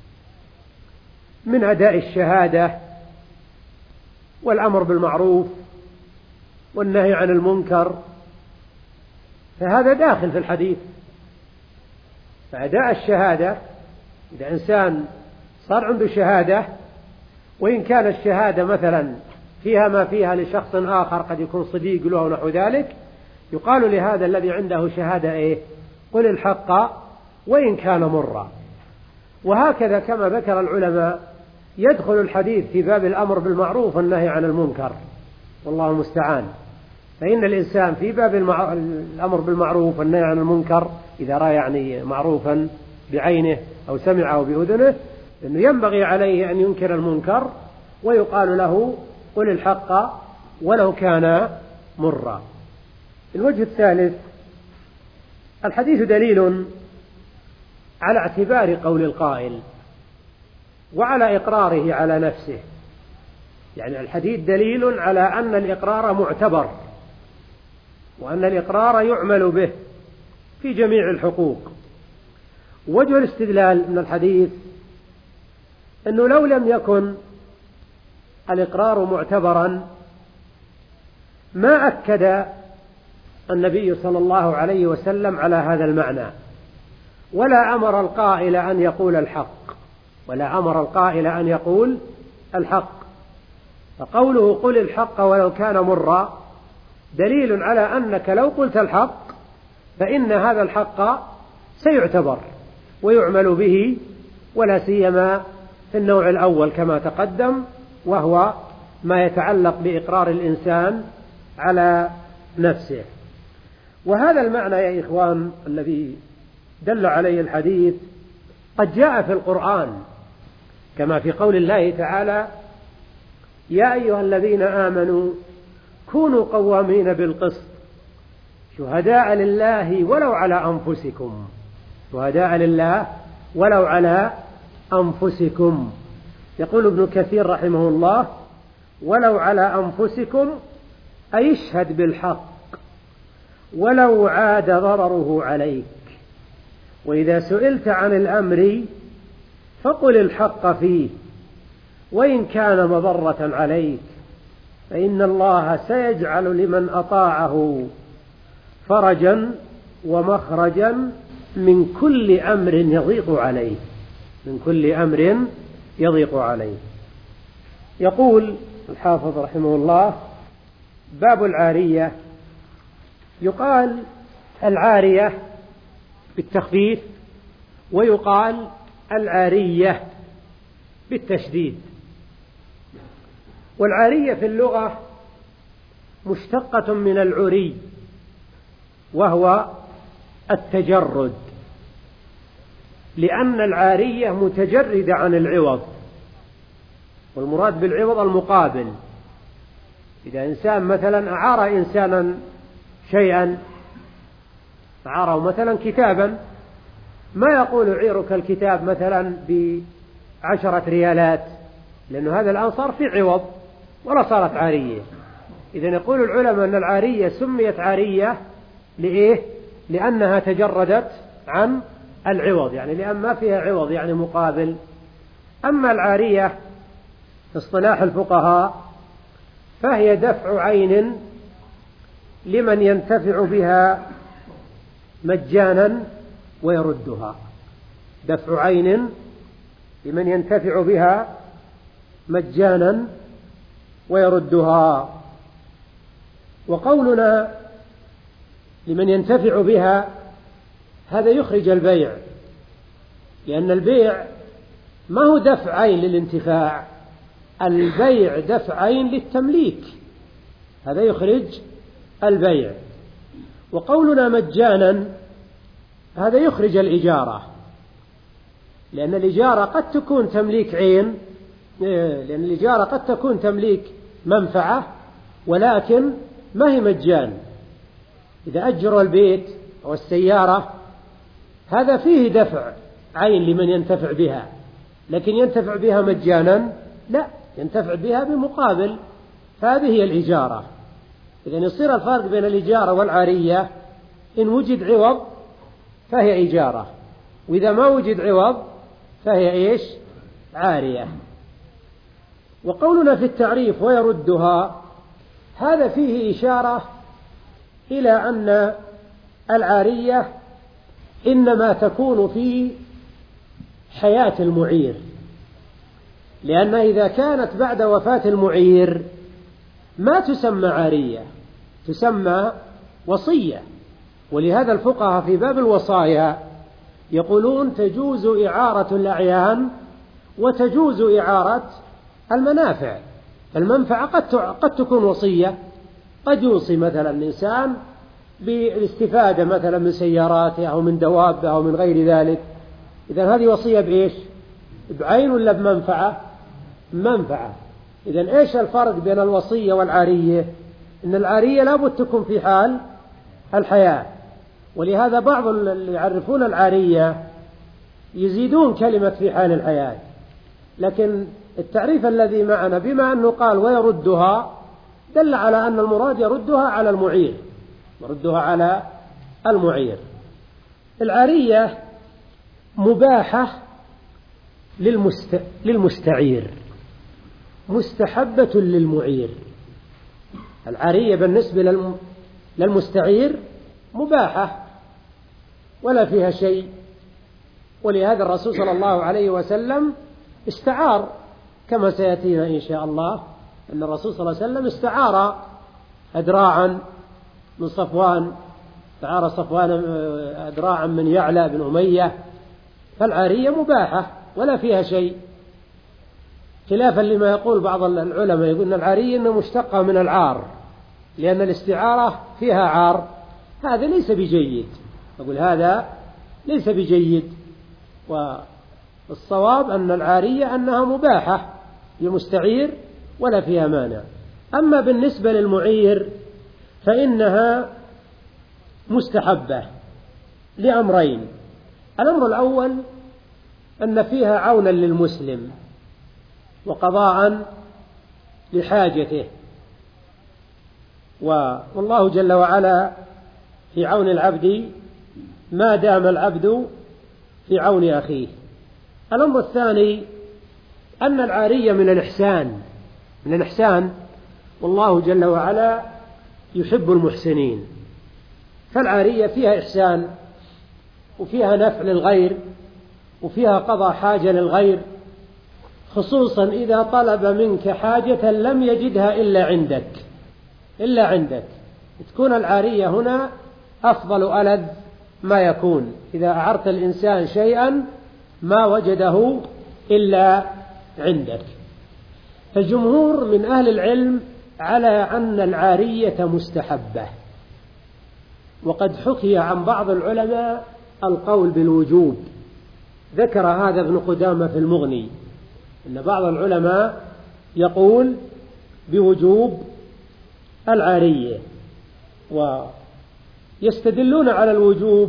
من أداء الشهادة والأمر بالمعروف والنهي عن المنكر، فهذا داخل في الحديث. فأداء الشهادة، إذا إنسان صار عنده شهادة وإن كان الشهادة مثلا فيها ما فيها لشخص آخر قد يكون صديق له ونحو ذلك، يقال لهذا الذي عنده شهادة إيه؟ قل الحق وإن كان مرا. وهكذا كما ذكر العلماء يدخل الحديث في باب الأمر بالمعروف والنهي عن المنكر، والله المستعان. فإن الإنسان في باب المع... الأمر بالمعروف والنهي عن المنكر إذا رأى يعني معروفا بعينه أو سمعه بأذنه، أنه ينبغي عليه أن ينكر المنكر ويقال له قل الحق ولو كان مرا. الوجه الثالث: الحديث دليل على اعتبار قول القائل وعلى إقراره على نفسه، يعني الحديث دليل على أن الإقرار معتبر، وأن الإقرار يعمل به في جميع الحقوق. وجه الاستدلال من الحديث أنه لو لم يكن الإقرار معتبرا ما أكد النبي صلى الله عليه وسلم على هذا المعنى، ولا أمر القائل أن يقول الحق ولا أمر القائل أن يقول الحق فقوله قل الحق ولو كان مرا دليل على أنك لو قلت الحق فإن هذا الحق سيعتبر ويعمل به، ولا سيما في النوع الأول كما تقدم، وهو ما يتعلق بإقرار الإنسان على نفسه. وهذا المعنى يا إخوان الذي دل عليه الحديث قد جاء في القرآن، كما في قول الله تعالى يا أيها الذين آمنوا كونوا قوامين بالقسط شهداء لله ولو على أنفسكم شهداء لله ولو على أنفسكم. يقول ابن كثير رحمه الله ولو على أنفسكم أي اشهد بالحق ولو عاد ضرره عليك، وإذا سئلت عن الأمر فقل الحق فيه وإن كان مضرة عليك، فإن الله سيجعل لمن أطاعه فرجا ومخرجا من كل أمر يضيق عليه من كل أمر يضيق عليه. يقول الحافظ رحمه الله باب العارية. يقال العارية بالتخفيف ويقال العارية بالتشديد. والعارية في اللغة مشتقة من العري وهو التجرد، لأن العارية متجردة عن العوض، والمراد بالعوض المقابل. إذا إنسان مثلا أعار إنسانا شيئا، أعاره مثلا كتابا، ما يقول عيرك الكتاب مثلا بعشرة ريالات، لأنه هذا الآن صار في عوض ولا صارت عارية. إذن يقول العلماء أن العارية سميت عارية لإيه؟ لأنها تجردت عن العوض، يعني لأن ما فيها عوض يعني مقابل. أما العارية في اصطلاح الفقهاء فهي دفع عين لمن ينتفع بها مجانا ويردها دفع عين لمن ينتفع بها مجانا ويردها. وقولنا لمن ينتفع بها هذا يخرج البيع، لأن البيع ما هو دفع عين للانتفاع، البيع دفع عين للتمليك، هذا يخرج البيع. وقولنا مجانا هذا يخرج الإجارة، لأن الإجارة قد تكون تمليك عين، لأن الإجارة قد تكون تمليك منفعة ولكن ما هي مجان. إذا أجروا البيت أو السيارة هذا فيه دفع عين لمن ينتفع بها، لكن ينتفع بها مجانا لا، ينتفع بها بمقابل، فهذه هي الإجارة. إذن يصير الفرق بين الإجارة والعارية إن وجد عوض فهي إجارة، وإذا ما وجد عوض فهي إيش؟ عارية. وقولنا في التعريف ويردها هذا فيه إشارة إلى أن العارية إنما تكون في حياة المعير، لأن إذا كانت بعد وفاة المعير ما تسمى عارية، تسمى وصية. ولهذا الفقهاء في باب الوصايا يقولون تجوز إعارة الأعيان وتجوز إعارة المنافع. المنفعة قد قد تكون وصية، قد يوصي مثلا الإنسان بالاستفادة مثلا من سياراته أو من دوابه أو من غير ذلك، إذن هذه وصية بإيش؟ بعين ولا بمنفعة؟ منفعة. إذن إيش الفرق بين الوصية والعارية؟ إن العارية لابد تكون في حال الحياة، ولهذا بعض اللي يعرفون العارية يزيدون كلمة في حال الحياة، لكن التعريف الذي معنا بما أنه قال ويردها دل على أن المراد يردها على المعير، يردها على المعير. العارية مباحة للمست... للمستعير، مستحبة للمعير. العارية بالنسبة للم... للمستعير مباحة ولا فيها شيء، ولهذا الرسول صلى الله عليه وسلم استعار، كما سيأتينا إن شاء الله أن الرسول صلى الله عليه وسلم استعار أدراعا من صفوان، استعار صفوان أدراعا من يعلى بن أمية. فالعارية مباحة ولا فيها شيء، خلافا لما يقول بعض العلماء، يقول أن العارية إنها مشتقة من العار، لأن الاستعارة فيها عار. هذا ليس بجيد، أقول هذا ليس بجيد، والصواب أن العارية أنها مباحة للمستعير ولا فيها مانع. أما بالنسبة للمعير فإنها مستحبة لأمرين. الأمر الأول أن فيها عونا للمسلم وقضاء لحاجته، والله جل وعلا في عون العبد ما دام العبد في عون أخيه. الأمر الثاني أن العارية من الإحسان، من الإحسان، والله جل وعلا يحب المحسنين. فالعارية فيها إحسان وفيها نفع للغير وفيها قضاء حاجة للغير، خصوصا إذا طلب منك حاجة لم يجدها إلا عندك إلا عندك تكون العارية هنا أفضل ألذ ما يكون، إذا أعرت الإنسان شيئا ما وجده إلا عندك. فالجمهور من أهل العلم على أن العارية مستحبة، وقد حكي عن بعض العلماء القول بالوجوب. ذكر هذا ابن قدامة في المغني، أن بعض العلماء يقول بوجوب العارية، ويستدلون على الوجوب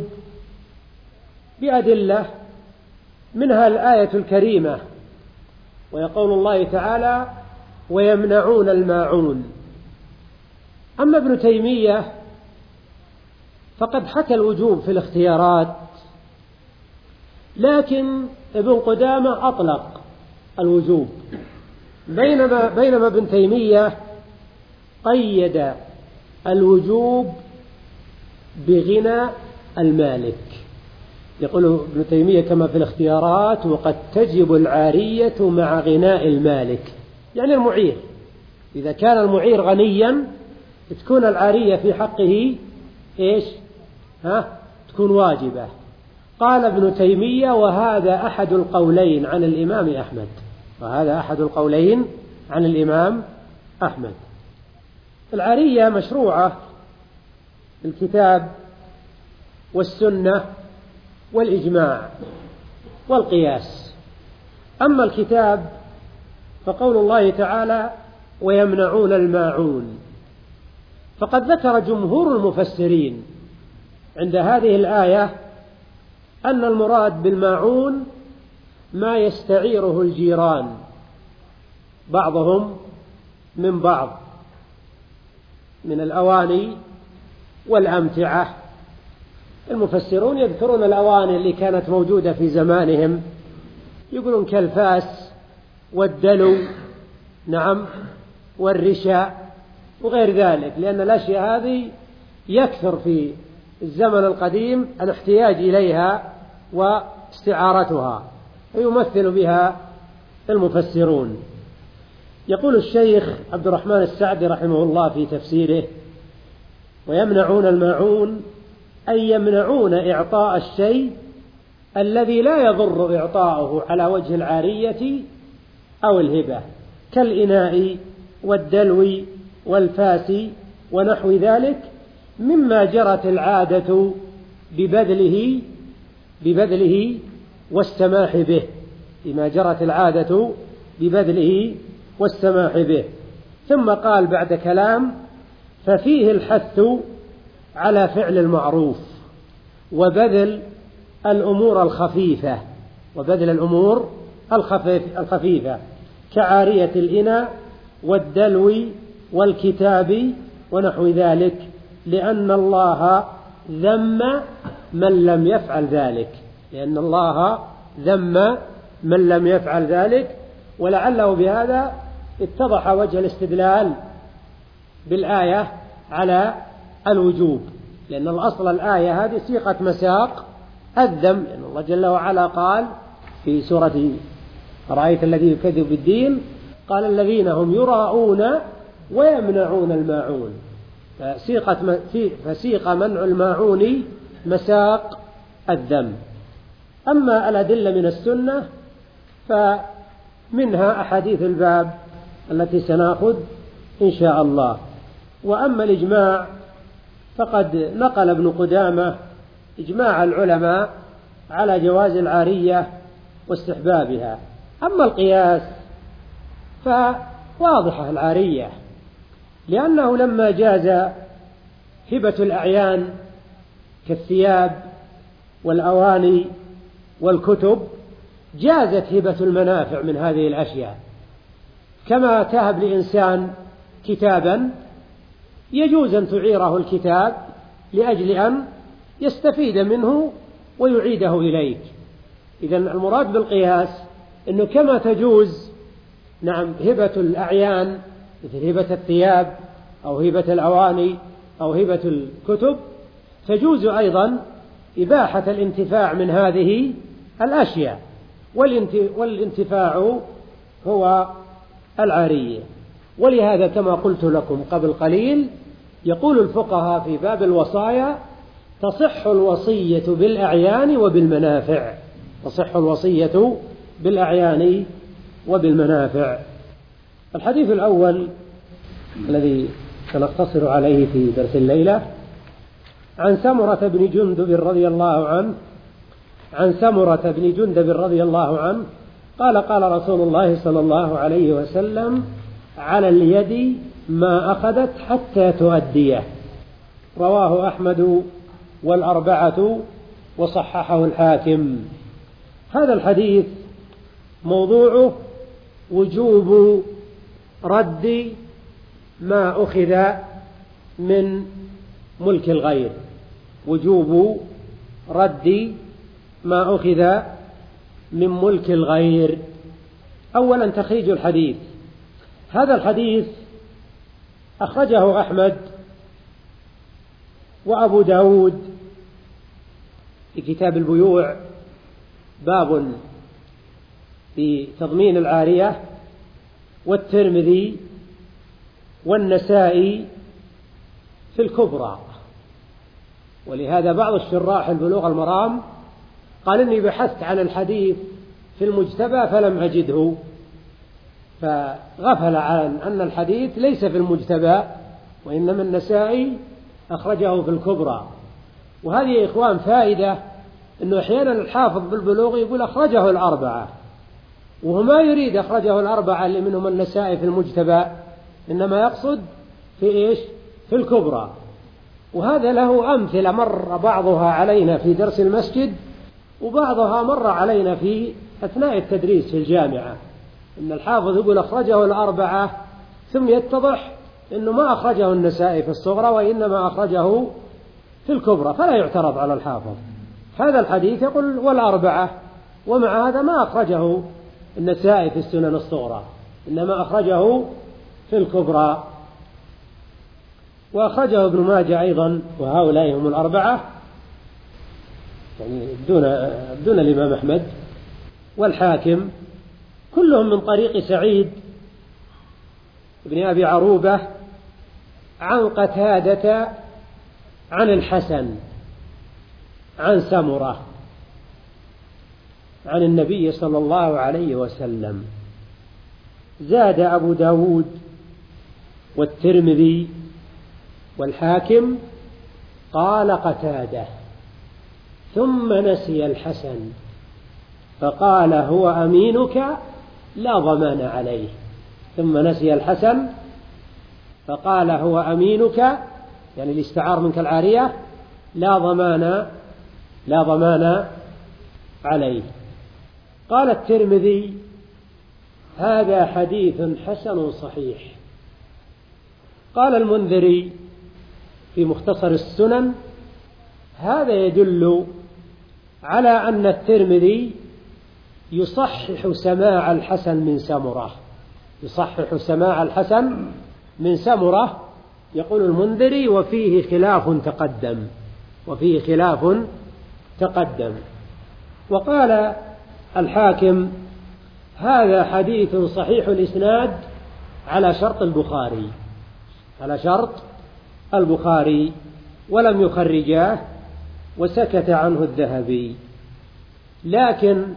بأدلة، منها الآية الكريمة ويقول الله تعالى ويمنعون الماعون. أما ابن تيمية فقد حكى الوجوب في الاختيارات، لكن ابن قدامة أطلق الوجوب، بينما, بينما ابن تيمية قيد الوجوب بغنى المالك. يقول ابن تيمية كما في الاختيارات وقد تجب العارية مع غناء المالك، يعني المعير إذا كان المعير غنيا تكون العارية في حقه إيش؟ ها؟ تكون واجبة. قال ابن تيمية وهذا أحد القولين عن الإمام أحمد، وهذا أحد القولين عن الإمام أحمد. العارية مشروعة الكتاب والسنة والإجماع والقياس. أما الكتاب فقول الله تعالى ويمنعون الماعون، فقد ذكر جمهور المفسرين عند هذه الآية أن المراد بالماعون ما يستعيره الجيران بعضهم من بعض من الأواني والأمتعة. المفسرون يذكرون الأواني اللي كانت موجودة في زمانهم، يقولون كالفاس والدلو، نعم، والرشاء وغير ذلك، لأن الأشياء هذه يكثر في الزمن القديم الاحتياج إليها واستعارتها، فيمثل بها المفسرون. يقول الشيخ عبد الرحمن السعدي رحمه الله في تفسيره ويمنعون الماعون أي يمنعون إعطاء الشيء الذي لا يضر إعطاؤه على وجه العارية أو الهبة، كالإناء والدلو والفاس ونحو ذلك، مما جرت العادة ببذله ببذله والسماح به، بما جرت العادة ببذله والسماح به. ثم قال بعد كلام ففيه الحث على فعل المعروف وبذل الأمور الخفيفة وبذل الأمور الخفيفة كعارية الإناء والدلو والكتاب ونحو ذلك، لأن الله ذم من لم يفعل ذلك لأن الله ذم من لم يفعل ذلك ولعله بهذا اتضح وجه الاستدلال بالآية على الوجوب، لأن الأصل الآية هذه سيقة مساق الذم، لأن الله جل وعلا قال في سورة أرأيت الذي يكذب بالدين قال الذين هم يراءون ويمنعون الماعون، فسيقة فسيق منع الماعون مساق الذم. أما الأدلة من السنة فمنها أحاديث الباب التي سنأخذ إن شاء الله. وأما الإجماع فقد نقل ابن قدامة إجماع العلماء على جواز العارية واستحبابها. أما القياس فواضحة العارية، لأنه لما جاز هبة الأعيان كالثياب والأواني والكتب جازت هبة المنافع من هذه الأشياء، كما تهب لإنسان كتابا يجوز أن تعيره الكتاب لأجل أن يستفيد منه ويعيده إليك. إذن المراد بالقياس أنه كما تجوز نعم هبة الأعيان مثل هبة الثياب أو هبة الأواني أو هبة الكتب، تجوز أيضا إباحة الانتفاع من هذه الأشياء، والانتفاع هو العارية. ولهذا كما قلت لكم قبل قليل يقول الفقهاء في باب الوصايا تصح الوصية بالأعيان وبالمنافع، تصح الوصية بالأعيان وبالمنافع. الحديث الأول الذي سنقتصر عليه في درس الليلة عن سمرة بن جندب رضي الله عنه عن سمرة بن جندب رضي الله عنه قال قال رسول الله صلى الله عليه وسلم على اليد ما أخذت حتى تؤديه، رواه أحمد والأربعة وصححه الحاكم. هذا الحديث موضوعه وجوب رد ما أخذ من ملك الغير، وجوب رد ما أخذ من ملك الغير. أولا تخريج الحديث. هذا الحديث أخرجه أحمد وأبو داود في كتاب البيوع باب في تضمين العارية، والترمذي والنسائي في الكبرى. ولهذا بعض الشراح البلوغ المرام قال إني بحثت عن الحديث في المجتبى فلم أجده، فغفل عن أن الحديث ليس في المجتبى وإنما النسائي أخرجه في الكبرى. وهذه يا إخوان فائدة، أنه أحيانا الحافظ بالبلوغ يقول أخرجه الأربعة، وهو ما يريد أخرجه الأربعة اللي منهم النسائي في المجتبى، إنما يقصد في إيش؟ في الكبرى. وهذا له أمثلة مر بعضها علينا في درس المسجد، وبعضها مر علينا في أثناء التدريس في الجامعة، إن الحافظ يقول أخرجه الأربعة ثم يتضح إنه ما أخرجه النسائي في الصغرى وإنما أخرجه في الكبرى، فلا يعترض على الحافظ. هذا الحديث يقول والأربعة، ومع هذا ما أخرجه النسائي في السنن الصغرى إنما أخرجه في الكبرى. وأخرجه ابن ماجه أيضا، وهؤلاء هم الأربعة يعني دون دون الإمام أحمد، والحاكم، كلهم من طريق سعيد بن أبي عروبة عن قتادة عن الحسن عن سمرة عن النبي صلى الله عليه وسلم. زاد أبو داود والترمذي والحاكم قال قتادة، ثم نسي الحسن فقال هو أمينك لا ضمان عليه. ثم نسي الحسن فقال هو أمينك، يعني الاستعار منك العارية، لا ضمان لا ضمان عليه. قال الترمذي: هذا حديث حسن صحيح. قال المنذري في مختصر السنن: هذا يدل على أن الترمذي يصحح سماع الحسن من سمرة، يصحح سماع الحسن من سمرة. يقول المنذري: وفيه خلاف تقدم، وفيه خلاف تقدم. وقال الحاكم: هذا حديث صحيح الإسناد على شرط البخاري، على شرط البخاري، ولم يخرجاه، وسكت عنه الذهبي. لكن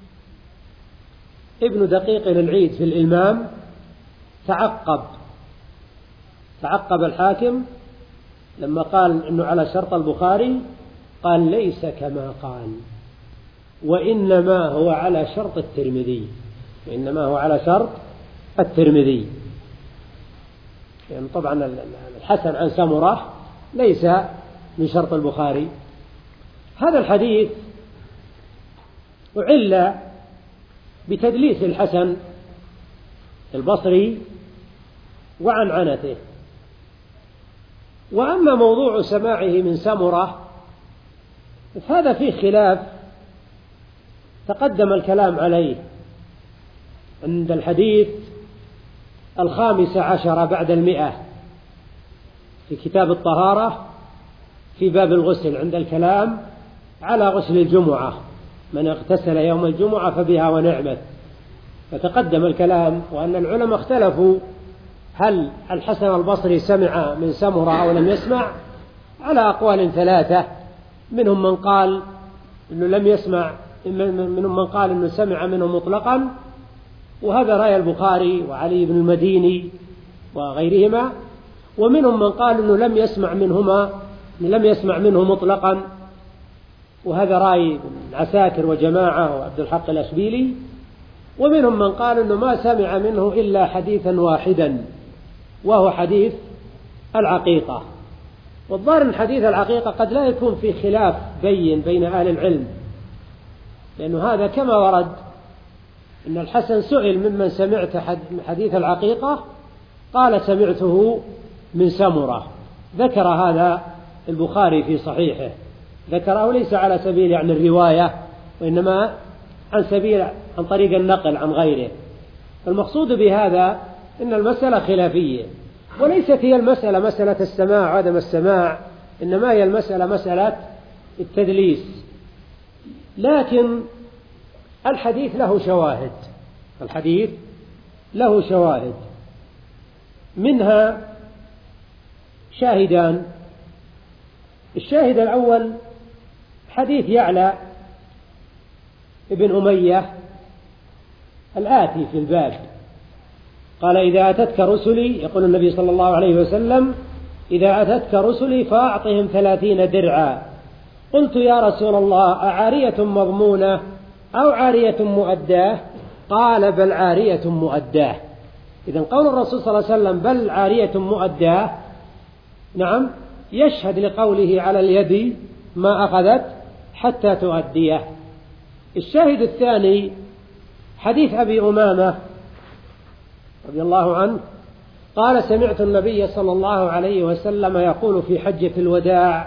ابن دقيق العيد في الإلمام تعقب تعقب الحاكم لما قال إنه على شرط البخاري، قال: ليس كما قال، وإنما هو على شرط الترمذي، وإنما هو على شرط الترمذي. يعني طبعا الحسن عن سمرة ليس من شرط البخاري. هذا الحديث أعل بتدليس الحسن البصري وعنعنته. وأما موضوع سماعه من سمرة فهذا فيه خلاف تقدم الكلام عليه عند الحديث الخامس عشر بعد المئة في كتاب الطهارة في باب الغسل، عند الكلام على غسل الجمعة: من اغتسل يوم الجمعة فبها ونعمت. فتقدم الكلام وأن العلماء اختلفوا هل الحسن البصري سمع من سمرة أو لم يسمع، على أقوال ثلاثة. منهم من قال إنه لم يسمع، منهم من قال إنه سمع منه مطلقا، وهذا رأي البخاري وعلي بن المديني وغيرهما. ومنهم من قال إنه لم يسمع منهما، لم يسمع منه مطلقا، وهذا رأي عساكر وجماعة وعبد الحق الأشبيلي. ومنهم من قال إنه ما سمع منه إلا حديثا واحدا، وهو حديث العقيقة. والظاهر أن حديث العقيقة قد لا يكون في خلاف بين بين أهل العلم، لأنه هذا كما ورد إن الحسن سئل ممن سمعت حديث العقيقة، قال: سمعته من سمرة. ذكر هذا البخاري في صحيحه، ذكره ليس على سبيل يعني الرواية، وإنما عن سبيل عن طريق النقل عن غيره. المقصود بهذا إن المسألة خلافية، وليست هي المسألة مسألة السماع وعدم السماع، إنما هي المسألة مسألة التدليس. لكن الحديث له شواهد، الحديث له شواهد، منها شاهدان. الشاهد الأول حديث يعلى ابن أمية الآتي في الباب، قال: إذا أتتك رسلي، يقول النبي صلى الله عليه وسلم: إذا أتتك رسلي فأعطهم ثلاثين درعا. قلت: يا رسول الله، أعارية مضمونة أو عارية مؤداة؟ قال: بل عارية مؤداة. إذن قول الرسول صلى الله عليه وسلم بل عارية مؤداة، نعم، يشهد لقوله على اليد ما أخذت حتى تؤديه. الشاهد الثاني حديث أبي أمامة رضي الله عنه قال: سمعت النبي صلى الله عليه وسلم يقول في حجة الوداع: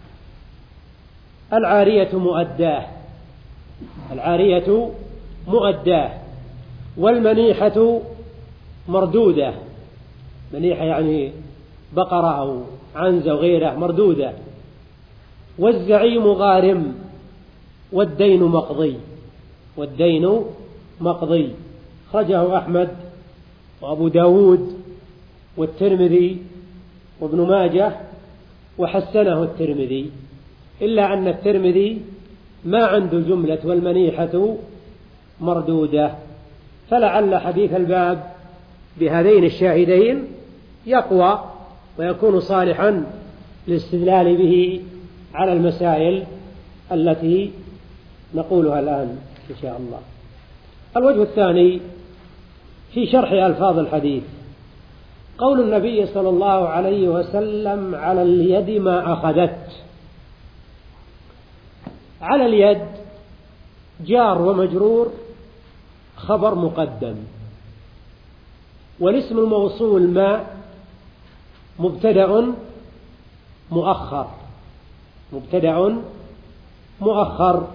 العارية مؤداه، العارية مؤداه، والمنيحة مردودة. منيحة يعني بقرة أو عنزة وغيره، مردودة. والزعيم غارم، والدين مقضي، والدين مقضي. خرجه أحمد وأبو داود والترمذي وابن ماجه، وحسنه الترمذي، إلا أن الترمذي ما عنده جملة والمنيحة مردودة. فلعل حديث الباب بهذين الشاهدين يقوى ويكون صالحا للاستدلال به على المسائل التي نقولها الآن إن شاء الله. الوجه الثاني في شرح ألفاظ الحديث، قول النبي صلى الله عليه وسلم: على اليد ما أخذت. على اليد جار ومجرور خبر مقدم، والاسم الموصول ما مبتدأ مؤخر، مبتدأ مؤخر.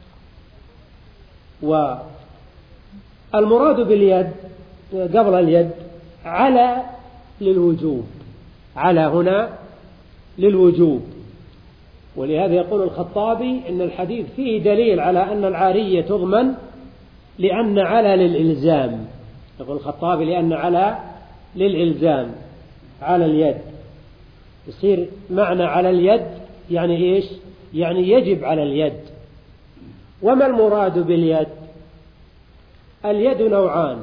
والمراد باليد قبل اليد على للوجوب، على هنا للوجوب. ولهذا يقول الخطابي إن الحديث فيه دليل على أن العارية تضمن لأن على للإلزام. يقول الخطابي لأن على للإلزام، على اليد يصير معنى على اليد يعني إيش؟ يعني يجب على اليد. وما المراد باليد؟ اليد نوعان.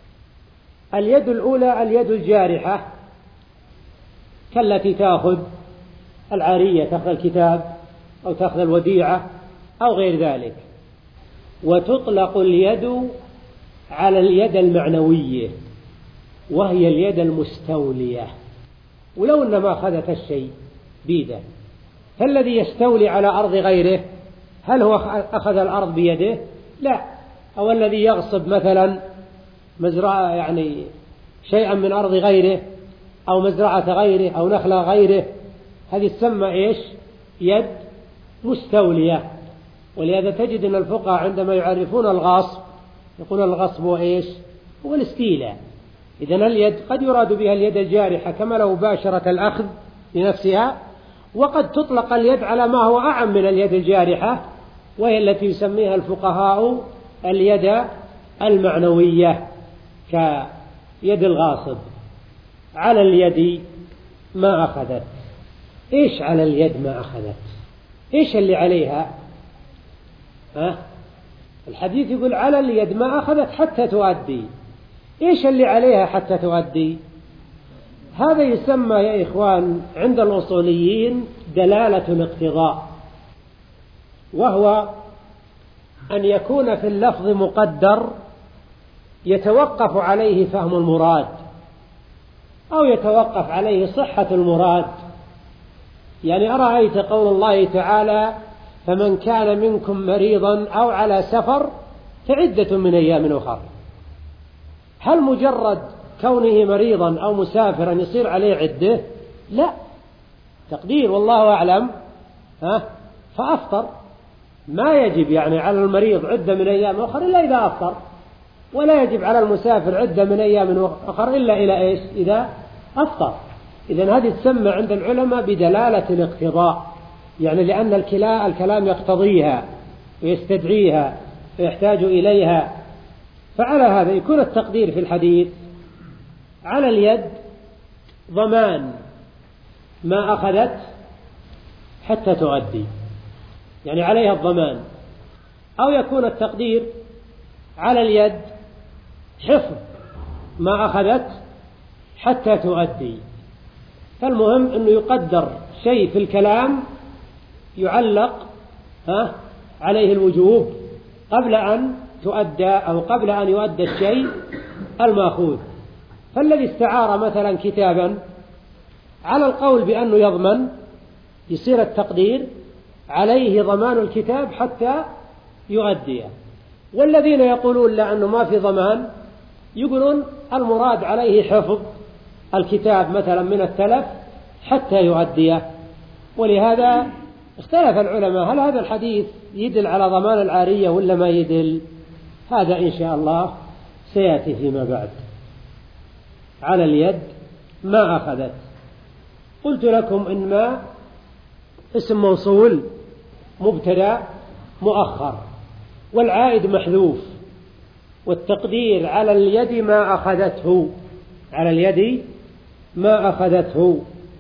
اليد الأولى اليد الجارحة كالتي تأخذ العارية، تأخذ الكتاب أو تأخذ الوديعة أو غير ذلك. وتطلق اليد على اليد المعنوية وهي اليد المستولية، ولو أنما أخذت الشيء بيده. فالذي يستولي على أرض غيره هل هو أخذ الأرض بيده؟ لا. أو الذي يغصب مثلا مزرعة، يعني شيئا من أرض غيره أو مزرعة غيره أو نخل غيره، هذه تسمى إيش؟ يد مستولية. ولهذا تجد أن الفقهاء عندما يعرفون الغصب يقول الغصب هو إيش؟ هو الاستيلاء. إذن اليد قد يراد بها اليد الجارحة كما لو باشرت الأخذ لنفسها، وقد تطلق اليد على ما هو أعم من اليد الجارحة وهي التي يسميها الفقهاء اليد المعنوية كيد الغاصب. على اليد ما أخذت. إيش على اليد ما أخذت؟ إيش اللي عليها؟ ها؟ الحديث يقول على اليد ما أخذت حتى تؤدي. إيش اللي عليها حتى تؤدي؟ هذا يسمى يا إخوان عند الأصوليين دلالة الاقتضاء، وهو أن يكون في اللفظ مقدر يتوقف عليه فهم المراد أو يتوقف عليه صحة المراد. يعني أرأيت قول الله تعالى فمن كان منكم مريضا أو على سفر فعدة من أيام أخر. هل مجرد كونه مريضا أو مسافرا يصير عليه عدة؟ لا، تقدير والله أعلم ها فأفطر. ما يجب يعني على المريض عدة من أيام أخر إلا إذا أفطر، ولا يجب على المسافر عدة من أيام أخر إلا إلى إيش؟ إذا أفطر. إذن هذه تسمى عند العلماء بدلالة الاقتضاء، يعني لأن الكلام يقتضيها ويستدعيها ويحتاج إليها. فعلى هذا يكون التقدير في الحديث على اليد ضمان ما أخذت حتى تؤدي، يعني عليها الضمان. أو يكون التقدير على اليد حفظ ما أخذت حتى تؤدي. فالمهم أنه يقدر شيء في الكلام يعلق ها عليه الوجوب قبل أن تؤدى أو قبل أن يؤدى الشيء المأخوذ. فالذي استعار مثلا كتابا على القول بأنه يضمن يصير التقدير عليه ضمان الكتاب حتى يؤديه. والذين يقولون لأنه ما في ضمان يقولون المراد عليه حفظ الكتاب مثلا من التلف حتى يؤديه. ولهذا اختلف العلماء هل هذا الحديث يدل على ضمان العارية ولا ما يدل. هذا إن شاء الله سيأتي فيما بعد. على اليد ما أخذت. قلت لكم إن ما اسم موصول مبتدأ مؤخر والعائد محذوف، والتقدير على اليد ما أخذته، على اليد ما أخذته.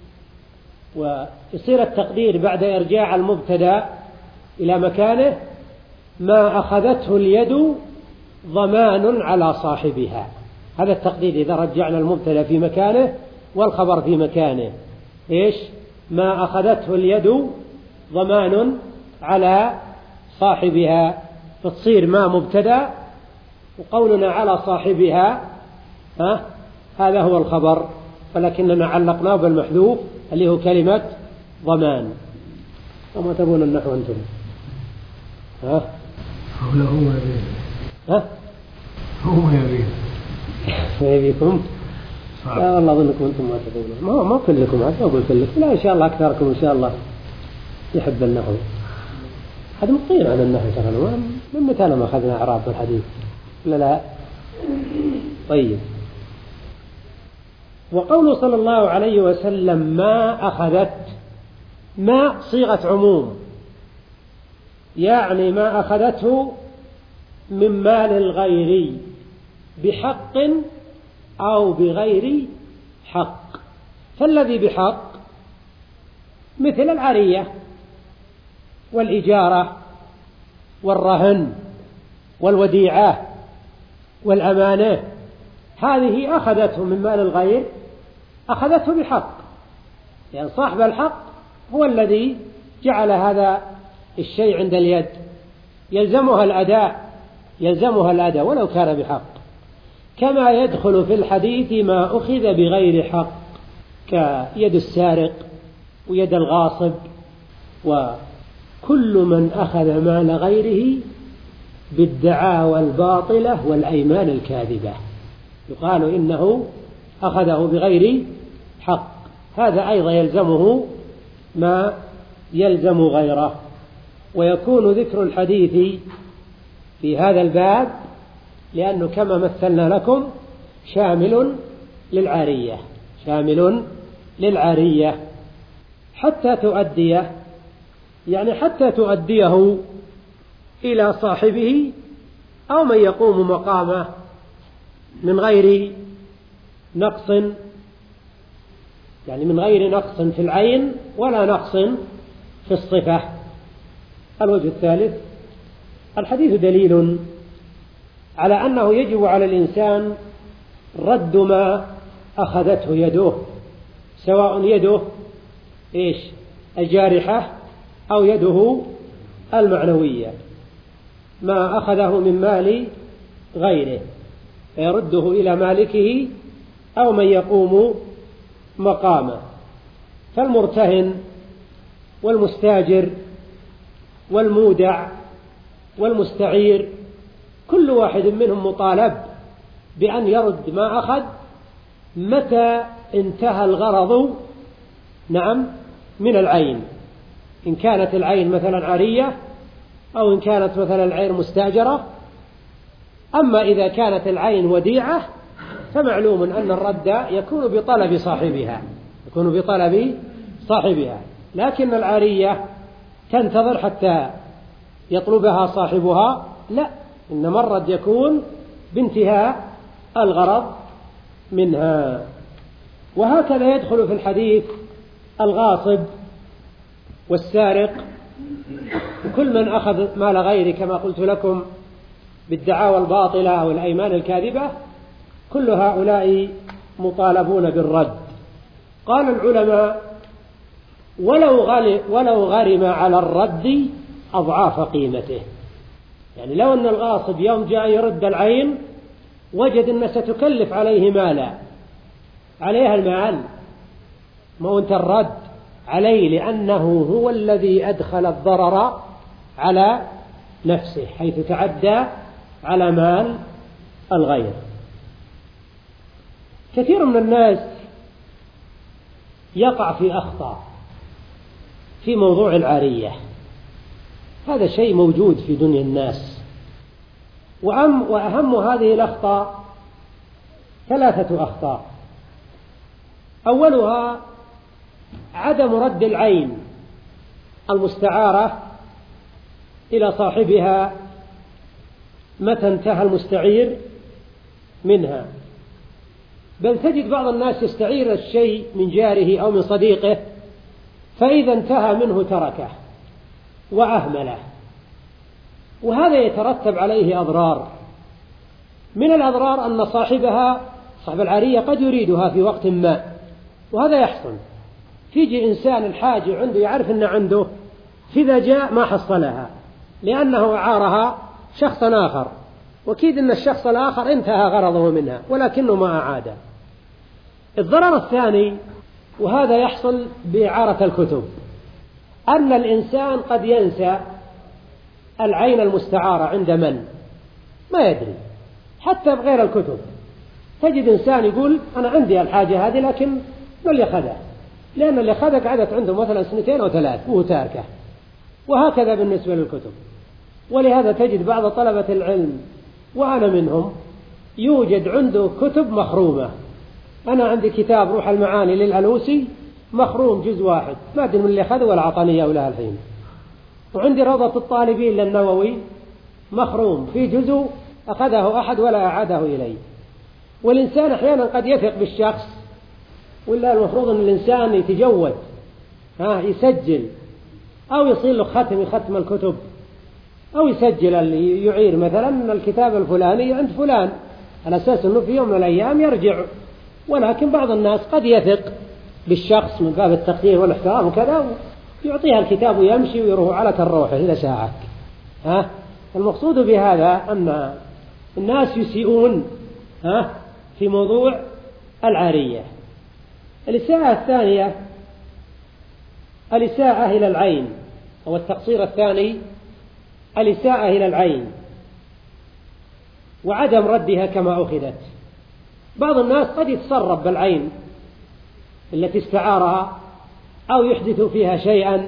ويصير التقدير بعد إرجاع المبتدأ إلى مكانه ما أخذته اليد ضمان على صاحبها. هذا التقدير إذا رجعنا المبتدأ في مكانه والخبر في مكانه. إيش؟ ما أخذته اليد ضمان على صاحبها، فتصير ما مبتدأ وقولنا على صاحبها ها هذا هو الخبر، ولكننا علقناه بالمحذوف اللي هو كلمة ضمان. وما تبون النحو أنتم؟ ها؟ حوله ها؟ هو ما يبيكم ما يبيكم؟ لا والله أظنكم أنتم ما تقولون، ما ما كلكم، ما أقول كلكم، لا إن شاء الله أكثركم إن شاء الله يحب النحو. هذا مطير على النحو ترى، من متى ما أخذنا إعراب بالحديث لا لا. طيب، وقوله صلى الله عليه وسلم ما أخذت، ما صيغة عموم، يعني ما أخذته من مال الغير بحق أو بغير حق. فالذي بحق مثل العرية والإجارة والرهن والوديعة والأمانة، هذه أخذته من مال الغير، أخذته بحق، يعني صاحب الحق هو الذي جعل هذا الشيء عند اليد، يلزمها الأداء، يلزمها الأداء ولو كان بحق. كما يدخل في الحديث ما أخذ بغير حق، كيد السارق ويد الغاصب، وكل من أخذ مال غيره بالدعاوى الباطلة والأيمان الكاذبة يقال إنه أخذه بغير حق، هذا أيضا يلزمه ما يلزم غيره. ويكون ذكر الحديث في هذا الباب لأنه كما مثلنا لكم شامل للعارية، شامل للعارية حتى تؤديه، يعني حتى تؤديه إلى صاحبه أو من يقوم مقامه من غير نقص، يعني من غير نقص في العين ولا نقص في الصفة. الوجه الثالث، الحديث دليل على أنه يجب على الإنسان رد ما أخذته يده، سواء يده إيش الجارحة أو يده المعنوية، ما أخذه من مال غيره فيرده إلى مالكه أو من يقوم مقامه. فالمرتهن والمستاجر والمودع والمستعير كل واحد منهم مطالب بأن يرد ما أخذ متى انتهى الغرض، نعم، من العين، إن كانت العين مثلا عارية أو إن كانت مثلا العين مستأجرة. أما إذا كانت العين وديعة فمعلوم أن الرد يكون بطلب صاحبها، يكون بطلب صاحبها، لكن العارية تنتظر حتى يطلبها صاحبها، لا، إنما الرد يكون بانتهاء الغرض منها. وهكذا يدخل في الحديث الغاصب والسارق وكل من أخذ مال غيره كما قلت لكم بالدعاوى الباطلة أو الأيمان الكاذبة، كل هؤلاء مطالبون بالرد. قال العلماء ولو ولو غرم على الرد أضعاف قيمته، يعني لو أن الغاصب يوم جاء يرد العين وجد أن ستكلف عليه مالا، عليها المال، ما أنت الرد عليه لأنه هو الذي أدخل الضرر على نفسه حيث تعدى على مال الغير. كثير من الناس يقع في أخطاء في موضوع العارية، هذا شيء موجود في دنيا الناس. وأم وأهم هذه الأخطاء ثلاثة أخطاء. أولها عدم رد العين المستعارة إلى صاحبها متى انتهى المستعير منها، بل تجد بعض الناس يستعير الشيء من جاره أو من صديقه فإذا انتهى منه تركه وأهمله، وهذا يترتب عليه أضرار. من الأضرار أن صاحبها صاحب العارية قد يريدها في وقت ما، وهذا يحصل، فيجي إنسان الحاج عنده يعرف أن عنده، فإذا جاء ما حصلها لأنه أعارها شخصا آخر، وكيد أن الشخص الآخر انتهى غرضه منها ولكنه ما أعاد. الضرر الثاني وهذا يحصل بإعارة الكتب، أن الإنسان قد ينسى العين المستعارة عند من ما يدري، حتى بغير الكتب. تجد إنسان يقول أنا عندي الحاجة هذه لكن ما اللي أخذها، لأن اللي أخذها قعدت عنده مثلا سنتين أو ثلاث وهو تاركه. وهكذا بالنسبة للكتب. ولهذا تجد بعض طلبة العلم وأنا منهم يوجد عنده كتب مخرومة. أنا عندي كتاب روح المعاني للألوسي مخروم جزء واحد، ما أدري من اللي أخذه ولا عطاني ولا الحين. وعندي روضة الطالبين للنووي مخروم في جزء أخذه أحد ولا أعاده إليه. والإنسان أحيانا قد يثق بالشخص، ولا المفروض أن الإنسان يتجود ها يسجل أو يصير له ختم يختم الكتب، أو يسجل اللي يعير مثلا الكتاب الفلاني عند فلان على أساس أنه في يوم من الأيام يرجع. ولكن بعض الناس قد يثق بالشخص من باب التقدير والاحترام وكذا يعطيها الكتاب ويمشي ويروح على كالروحه إلى ساعات. ها المقصود بهذا أن الناس يسيئون ها في موضوع العارية. الإساءة الثانية الإساءة إلى العين، أو التقصير الثاني الإساءة إلى العين وعدم ردها كما أخذت. بعض الناس قد يتصرف بالعين التي استعارها أو يحدث فيها شيئا،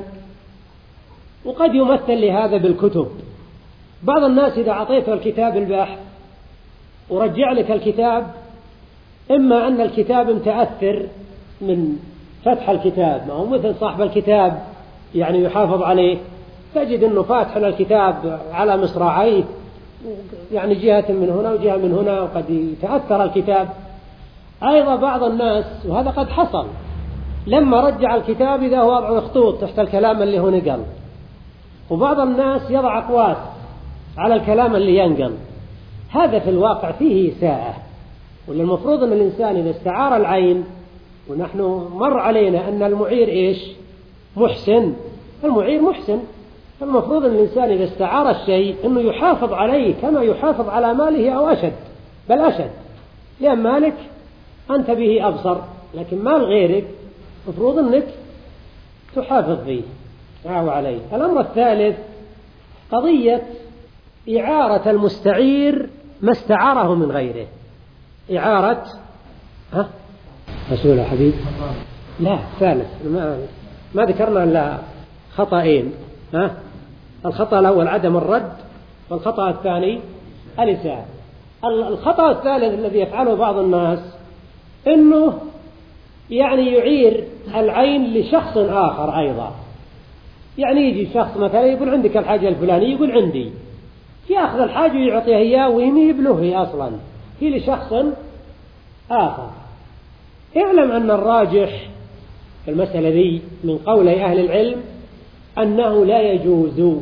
وقد يمثل لهذا بالكتب. بعض الناس إذا أعطيته الكتاب البحث ورجع لك الكتاب، إما أن الكتاب متأثر من فتح الكتاب، ما هو مثل صاحب الكتاب يعني يحافظ عليه، تجد أنه فاتح الكتاب على مصراعيه يعني جهة من هنا وجهة من هنا، وقد يتأثر الكتاب. أيضا بعض الناس، وهذا قد حصل، لما رجع الكتاب إذا هو وضع خطوط تحت الكلام اللي هو نقل، وبعض الناس يضع أقواس على الكلام اللي ينقل. هذا في الواقع فيه إساءة. والمفروض أن الإنسان إذا استعار العين، ونحن مر علينا أن المعير إيش؟ محسن. المعير محسن. المفروض أن الإنسان إذا استعار الشيء أنه يحافظ عليه كما يحافظ على ماله أو أشد، بل أشد، لأن مالك أنت به أبصر، لكن مال غيرك مفروض أنك تحافظ به أو عليه. الأمر الثالث قضية إعارة المستعير ما استعاره من غيره. إعارة ها رسول حبيب لا ثالث ما, ما ذكرنا إلا خطأين. ها الخطأ الأول عدم الرد، والخطأ الثاني الإساءة. الخطأ الثالث الذي يفعله بعض الناس إنه يعني يعير العين لشخص آخر أيضا. يعني يجي شخص مثلا يقول عندك الحاجة الفلانية، يقول عندي، يأخذ الحاجة ويعطيها إياه ويمي بله أصلا هي لشخص آخر. اعلم أن الراجح في المسألة ذي من قول أهل العلم أنه لا يجوز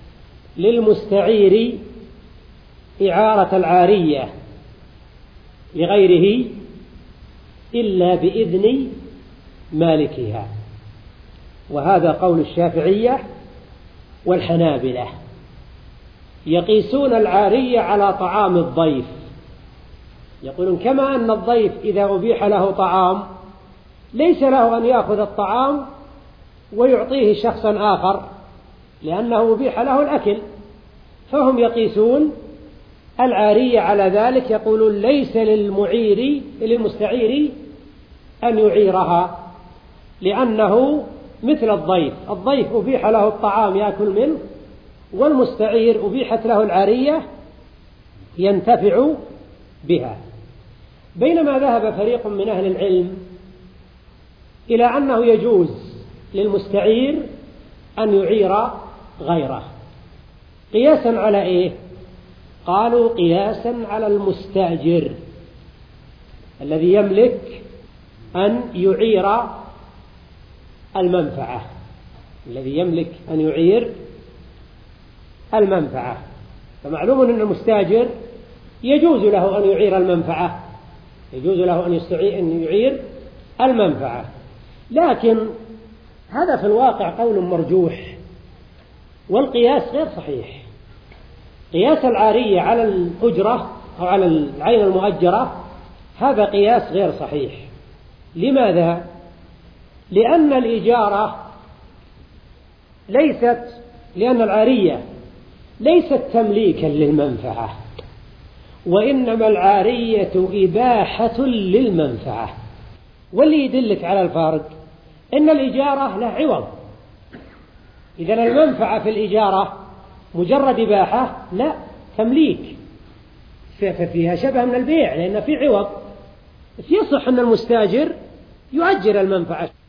للمستعير إعارة العارية لغيره إلا بإذن مالكها، وهذا قول الشافعية والحنابلة. يقيسون العارية على طعام الضيف، يقولون كما أن الضيف إذا أبيح له طعام ليس له أن يأخذ الطعام ويعطيه شخصا آخر لأنه أبيح له الأكل، فهم يقيسون العارية على ذلك. يقولون ليس للمعير للمستعير أن يعيرها لأنه مثل الضيف، الضيف أبيح له الطعام يأكل منه، والمستعير أبيحت له العارية ينتفع بها. بينما ذهب فريق من أهل العلم إلى أنه يجوز للمستعير أن يعير غيره. قياسا على إيه؟ قالوا قياسا على المستأجر الذي يملك أن يعير المنفعة، الذي يملك أن يعير المنفعة. فمعلوم أن المستأجر يجوز له أن يعير المنفعة، يجوز له أن يعير المنفعة، لكن هذا في الواقع قول مرجوح، والقياس غير صحيح. قياس العارية على الأجرة أو على العين المؤجرة هذا قياس غير صحيح. لماذا؟ لأن الإجارة ليست لأن العارية ليست تمليكا للمنفعة، وإنما العارية إباحة للمنفعة. واللي يدلك على الفارق إن الإجارة له عوض. إذن المنفعة في الإجارة مجرد إباحة؟ لا، تمليك فيها شبه من البيع لأن في عوض. يصح أن المستاجر يؤجر المنفعة.